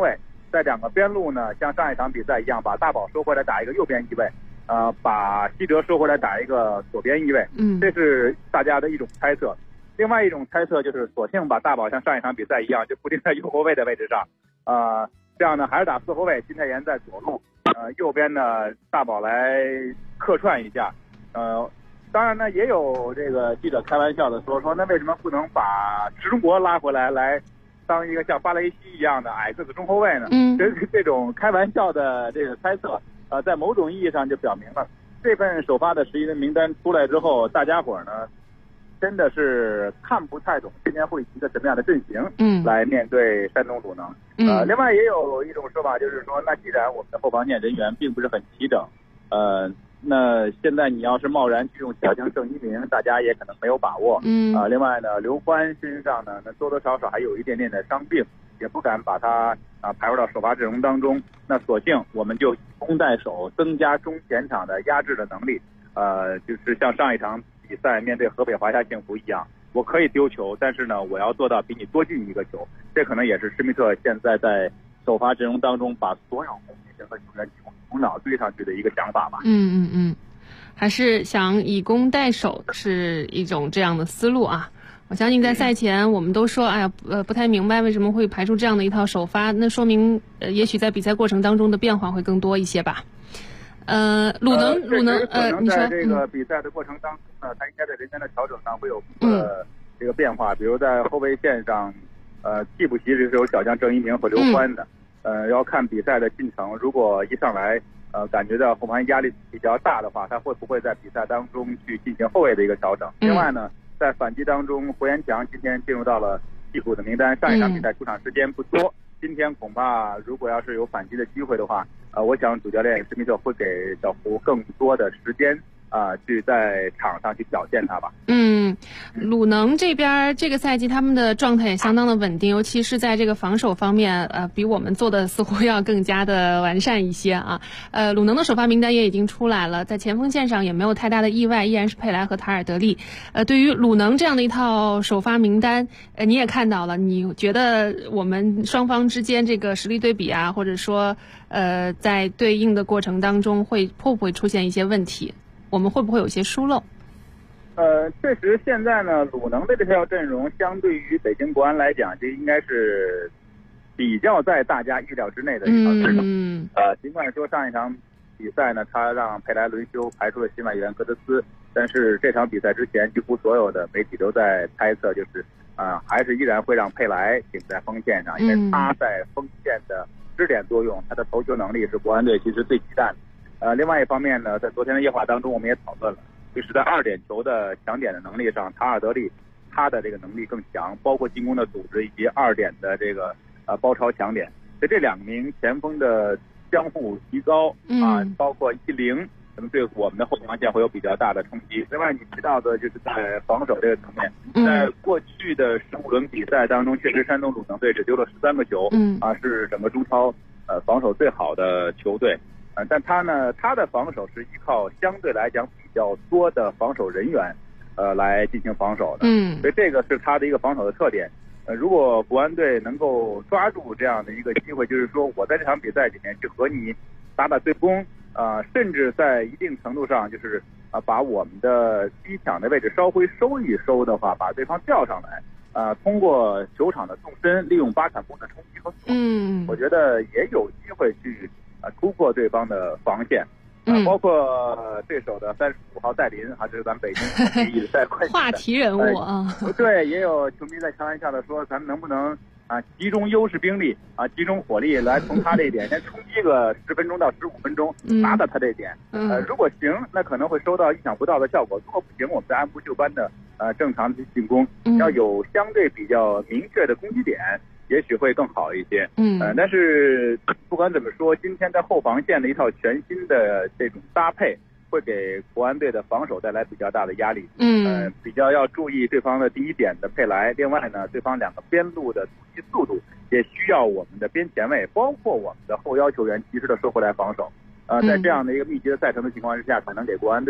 在两个边路呢，像上一场比赛一样，把大宝收回来打一个右边翼位，把西哲收回来打一个左边翼位，这是大家的一种猜测。另外一种猜测就是索性把大宝像上一场比赛一样，就固定在右后卫的位置上，这样呢还是打四后卫，金泰妍在左路，右边呢大宝来客串一下，当然呢也有这个记者开玩笑的说那为什么不能把池中国拉回来当一个像巴雷西一样的矮个子中后卫呢？这种开玩笑的这个猜测，在某种意义上就表明了这份首发的11人名单出来之后，大家伙呢真的是看不太懂今天会一个什么样的阵型，来面对山东鲁能。另外也有一种说法，就是说，那既然我们的后防线人员并不是很齐整，那现在你要是贸然去用小将郑一鸣，大家也可能没有把握。另外呢，刘欢身上呢，那多多少少还有一点点的伤病，也不敢把他排入到首发阵容当中。那索性我们就以攻代守，增加中前场的压制的能力。就是像上一场比赛面对河北华夏幸福一样，我可以丢球，但是呢，我要做到比你多进一个球。这可能也是施密特现在在首发阵容当中把所有攻击型的球员从脑堆上去的一个想法吧。 还是想以攻代守是一种这样的思路啊。我相信在赛前我们都说，不太明白为什么会排出这样的一套首发，那说明也许在比赛过程当中的变化会更多一些吧。鲁能，你说， 在这个比赛的过程当中呢，他应该在人员的调整上会有这个变化，比如在后卫线上，替补席是有小将郑一鸣和刘欢的，要看比赛的进程，如果一上来感觉到后防压力比较大的话，他会不会在比赛当中去进行后卫的一个调整？另外呢，在反击当中，胡延强今天进入到了替补的名单，上一场比赛出场时间不多。今天恐怕如果要是有反击的机会的话，我想主教练施密特会给小胡更多的时间去在场上去表现他吧。 鲁能这边这个赛季他们的状态也相当的稳定，尤其是在这个防守方面，比我们做的似乎要更加的完善一些啊。鲁能的首发名单也已经出来了，在前锋线上也没有太大的意外，依然是佩莱和塔尔德利。对于鲁能这样的一套首发名单，你也看到了，你觉得我们双方之间这个实力对比啊，或者说在对应的过程当中会不会出现一些问题？我们会不会有一些疏漏？ 确实现在呢，鲁能的这条阵容相对于北京国安来讲，这应该是比较在大家意料之内的一条阵容。尽管说上一场比赛呢，他让佩莱轮休排出了新外援戈德斯，但是这场比赛之前，几乎所有的媒体都在猜测，就是还是依然会让佩莱顶在锋线上，因为他在锋线的支点作用，他的投球能力是国安队其实最忌惮的。另外一方面呢，在昨天的夜话当中，我们也讨论了，就是在2点球的抢点的能力上，塔尔德利他的这个能力更强，包括进攻的组织以及2点的这个包抄抢点。所以这2名前锋的相互提高包括1-0，可能对我们的后防线会有比较大的冲击。另外你提到的就是在防守这个层面，在过去的15轮比赛当中，确实山东鲁能队只丢了13个球，是整个中超防守最好的球队。但他的防守是依靠相对来讲比较多的防守人员来进行防守的，所以这个是他的一个防守的特点。如果国安队能够抓住这样的一个机会，就是说我在这场比赛里面去和你打对攻，甚至在一定程度上就是把我们的低抢的位置稍微收一收的话，把对方吊上来，通过球场的纵深，利用巴坎布的冲击和锁，我觉得也有机会去突破对方的防线。包括对手的35号戴林，这是咱们北京一直在关心的话题人物啊。 对，也有球迷在开玩笑的说，咱们能不能集中优势兵力集中火力来从他这一点先冲击个10分钟到15分钟，达到他这一点。如果行，那可能会收到意想不到的效果；如果不行，我们再按部就班的正常的进攻，要有相对比较明确的攻击点，也许会更好一些。但是不管怎么说，今天在后防线的一套全新的这种搭配，会给国安队的防守带来比较大的压力。比较要注意对方的第一点的佩莱，另外呢，对方2个边路的突击速度也需要我们的边前卫，包括我们的后腰球员及时的收回来防守。在这样的一个密集的赛程的情况之下，可能给国安队的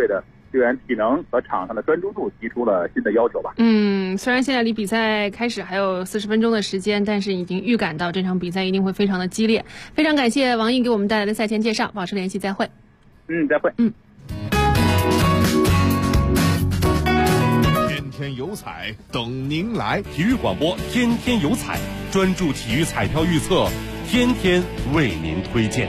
队员体能和场上的专注度提出了新的要求吧。 虽然现在离比赛开始还有40分钟的时间，但是已经预感到这场比赛一定会非常的激烈。非常感谢王毅给我们带来的赛前介绍，保持联系，再会。 再会。 天天有彩等您来，体育广播天天有彩，专注体育彩票预测，天天为您推荐。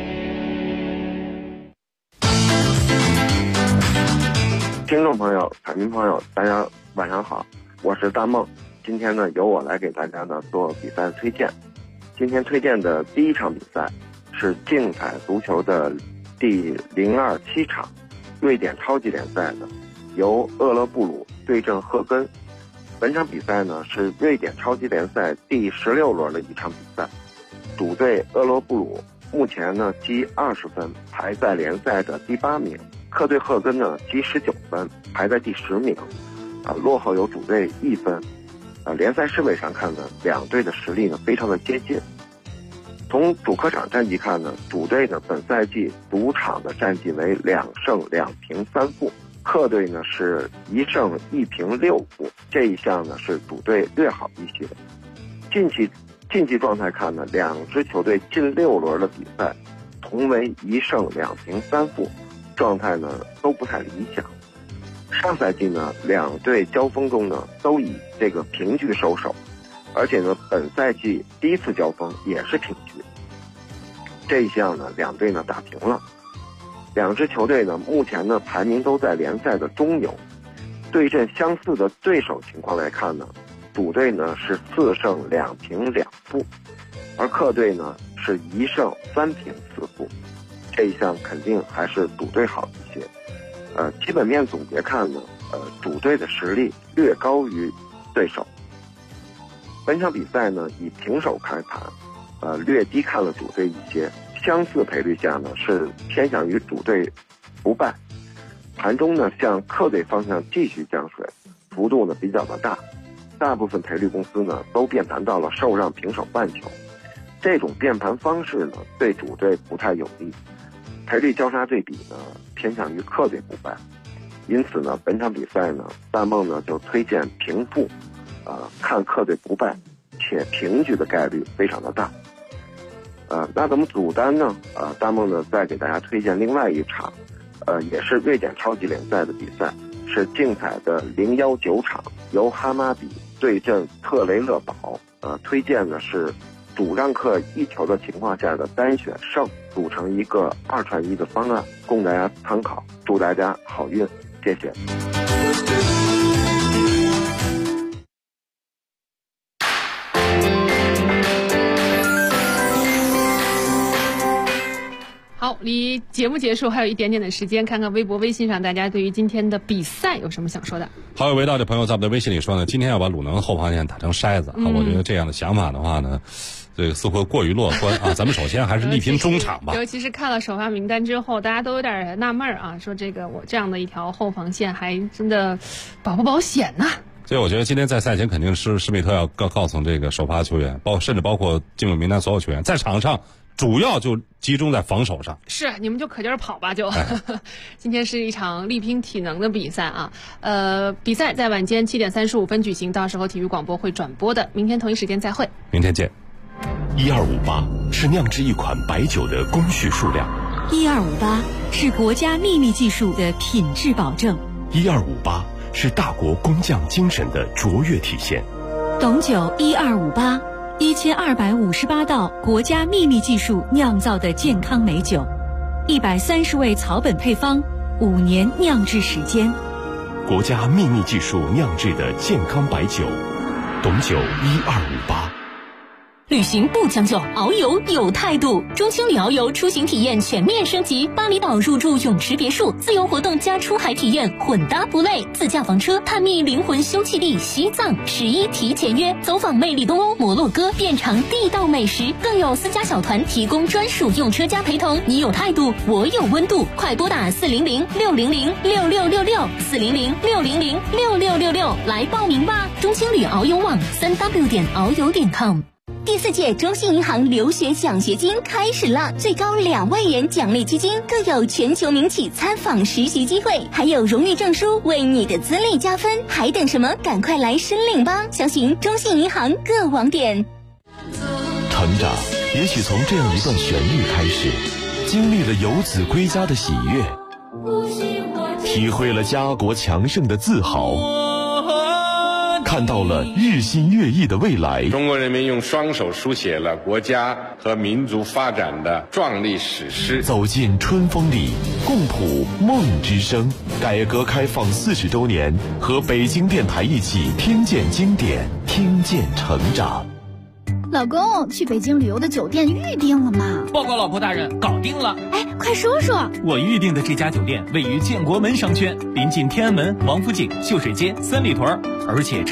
听众朋友、彩民朋友，大家晚上好，我是大梦。今天呢，由我来给大家呢做比赛推荐。今天推荐的第一场比赛是竞彩足球的第027场瑞典超级联赛的，由厄勒布鲁对阵赫根。本场比赛呢是瑞典超级联赛第16轮的一场比赛。主队厄勒布鲁目前呢积20分，排在联赛的第8名。客队赫根呢积19分，排在第10名，落后有主队1分。联赛市位上看呢，两队的实力呢非常的接近。从主客场战绩看呢，主队呢本赛季主场的战绩为2胜2平3负，客队呢是1胜1平6负，这一项呢是主队略好一些。近期状态看呢，两支球队近6轮的比赛同为1胜2平3负，状态呢都不太理想。上赛季呢，两队交锋中呢都以这个平局收手，而且呢本赛季第一次交锋也是平局。这一项呢，两队呢打平了。两支球队呢目前呢排名都在联赛的中游。对阵相似的对手情况来看呢，主队呢是4胜2平2负，而客队呢是1胜3平4负。这一项肯定还是主队好一些。基本面总结看呢，主队的实力略高于对手。本场比赛呢以平手开盘，略低看了主队一些，相似赔率下呢是偏向于主队不败。盘中呢向客队方向继续降水，幅度呢比较的大，大部分赔率公司呢都变盘到了受让平手半球。这种变盘方式呢对主队不太有利，赔率交叉对比呢偏向于客队不败。因此呢本场比赛呢大梦呢就推荐平负，看客队不败，且平局的概率非常的大。那咱们组单呢，大梦呢再给大家推荐另外一场，也是瑞典超级联赛的比赛，是竞彩的019场，由哈马比对阵特雷勒堡。推荐呢是主让客1球的情况下的单选胜，组成一个2串1的方案，供大家参考。祝大家好运，谢谢。 好，离节目结束还有一点点的时间，看看微博、微信上大家对于今天的比赛有什么想说的。 好友维道的朋友在我们的微信里说呢，今天要把鲁能后防线打成筛子。我觉得这样的想法的话呢，这个似乎过于乐观啊。咱们首先还是力拼中场吧。 尤其是看了首发名单之后，大家都有点纳闷啊，说这个我这样的一条后防线还真的保不保险呢？ 所以我觉得今天在赛前肯定是施密特要告诉这个首发球员，甚至包括进入名单所有球员，在场上主要就集中在防守上。 是，你们就可劲儿跑吧就。今天是一场力拼体能的比赛啊。比赛在晚间7点35分举行，到时候体育广播会转播的。明天同一时间再会。 明天见。 1258是酿制一款白酒的工序数量。 1258是国家秘密技术的品质保证。 1258是大国工匠精神的卓越体现。 董酒1258，1258道国家秘密技术酿造的健康美酒，130味草本配方，5年酿制时间。 国家秘密技术酿制的健康白酒，董酒1258。 旅行不将就，遨游有态度。中青旅遨游出行体验全面升级，巴厘岛入住泳池别墅，自由活动加出海体验，混搭不累。自驾房车探秘灵魂休憩地西藏，11提前约，走访魅力东欧摩洛哥，遍尝地道美食，更有私家小团提供专属用车加陪同。你有态度，我有温度，快拨打400-600-6666，400-600-6666来报名吧。中青旅遨游网3w.遨游.com。 第4届中信银行留学奖学金开始了，最高2万元奖励基金，更有全球名企参访实习机会，还有荣誉证书为你的资历加分，还等什么？赶快来申领吧！详询中信银行各网点。 成长也许从这样一段旋律开始，经历了游子归家的喜悦，体会了家国强盛的自豪，看到了日新月异的未来。 中国人民用双手书写了国家和民族发展的壮丽史诗。 走进春风里，共谱梦之声。改革开放40周年，和北京电台一起听见经典，听见成长。 老公，去北京旅游的酒店预定了吗？ 报告老婆大人，搞定了。 哎，快说说。 我预定的这家酒店位于建国门商圈，临近天安门、王府井、秀水街、三里屯，而且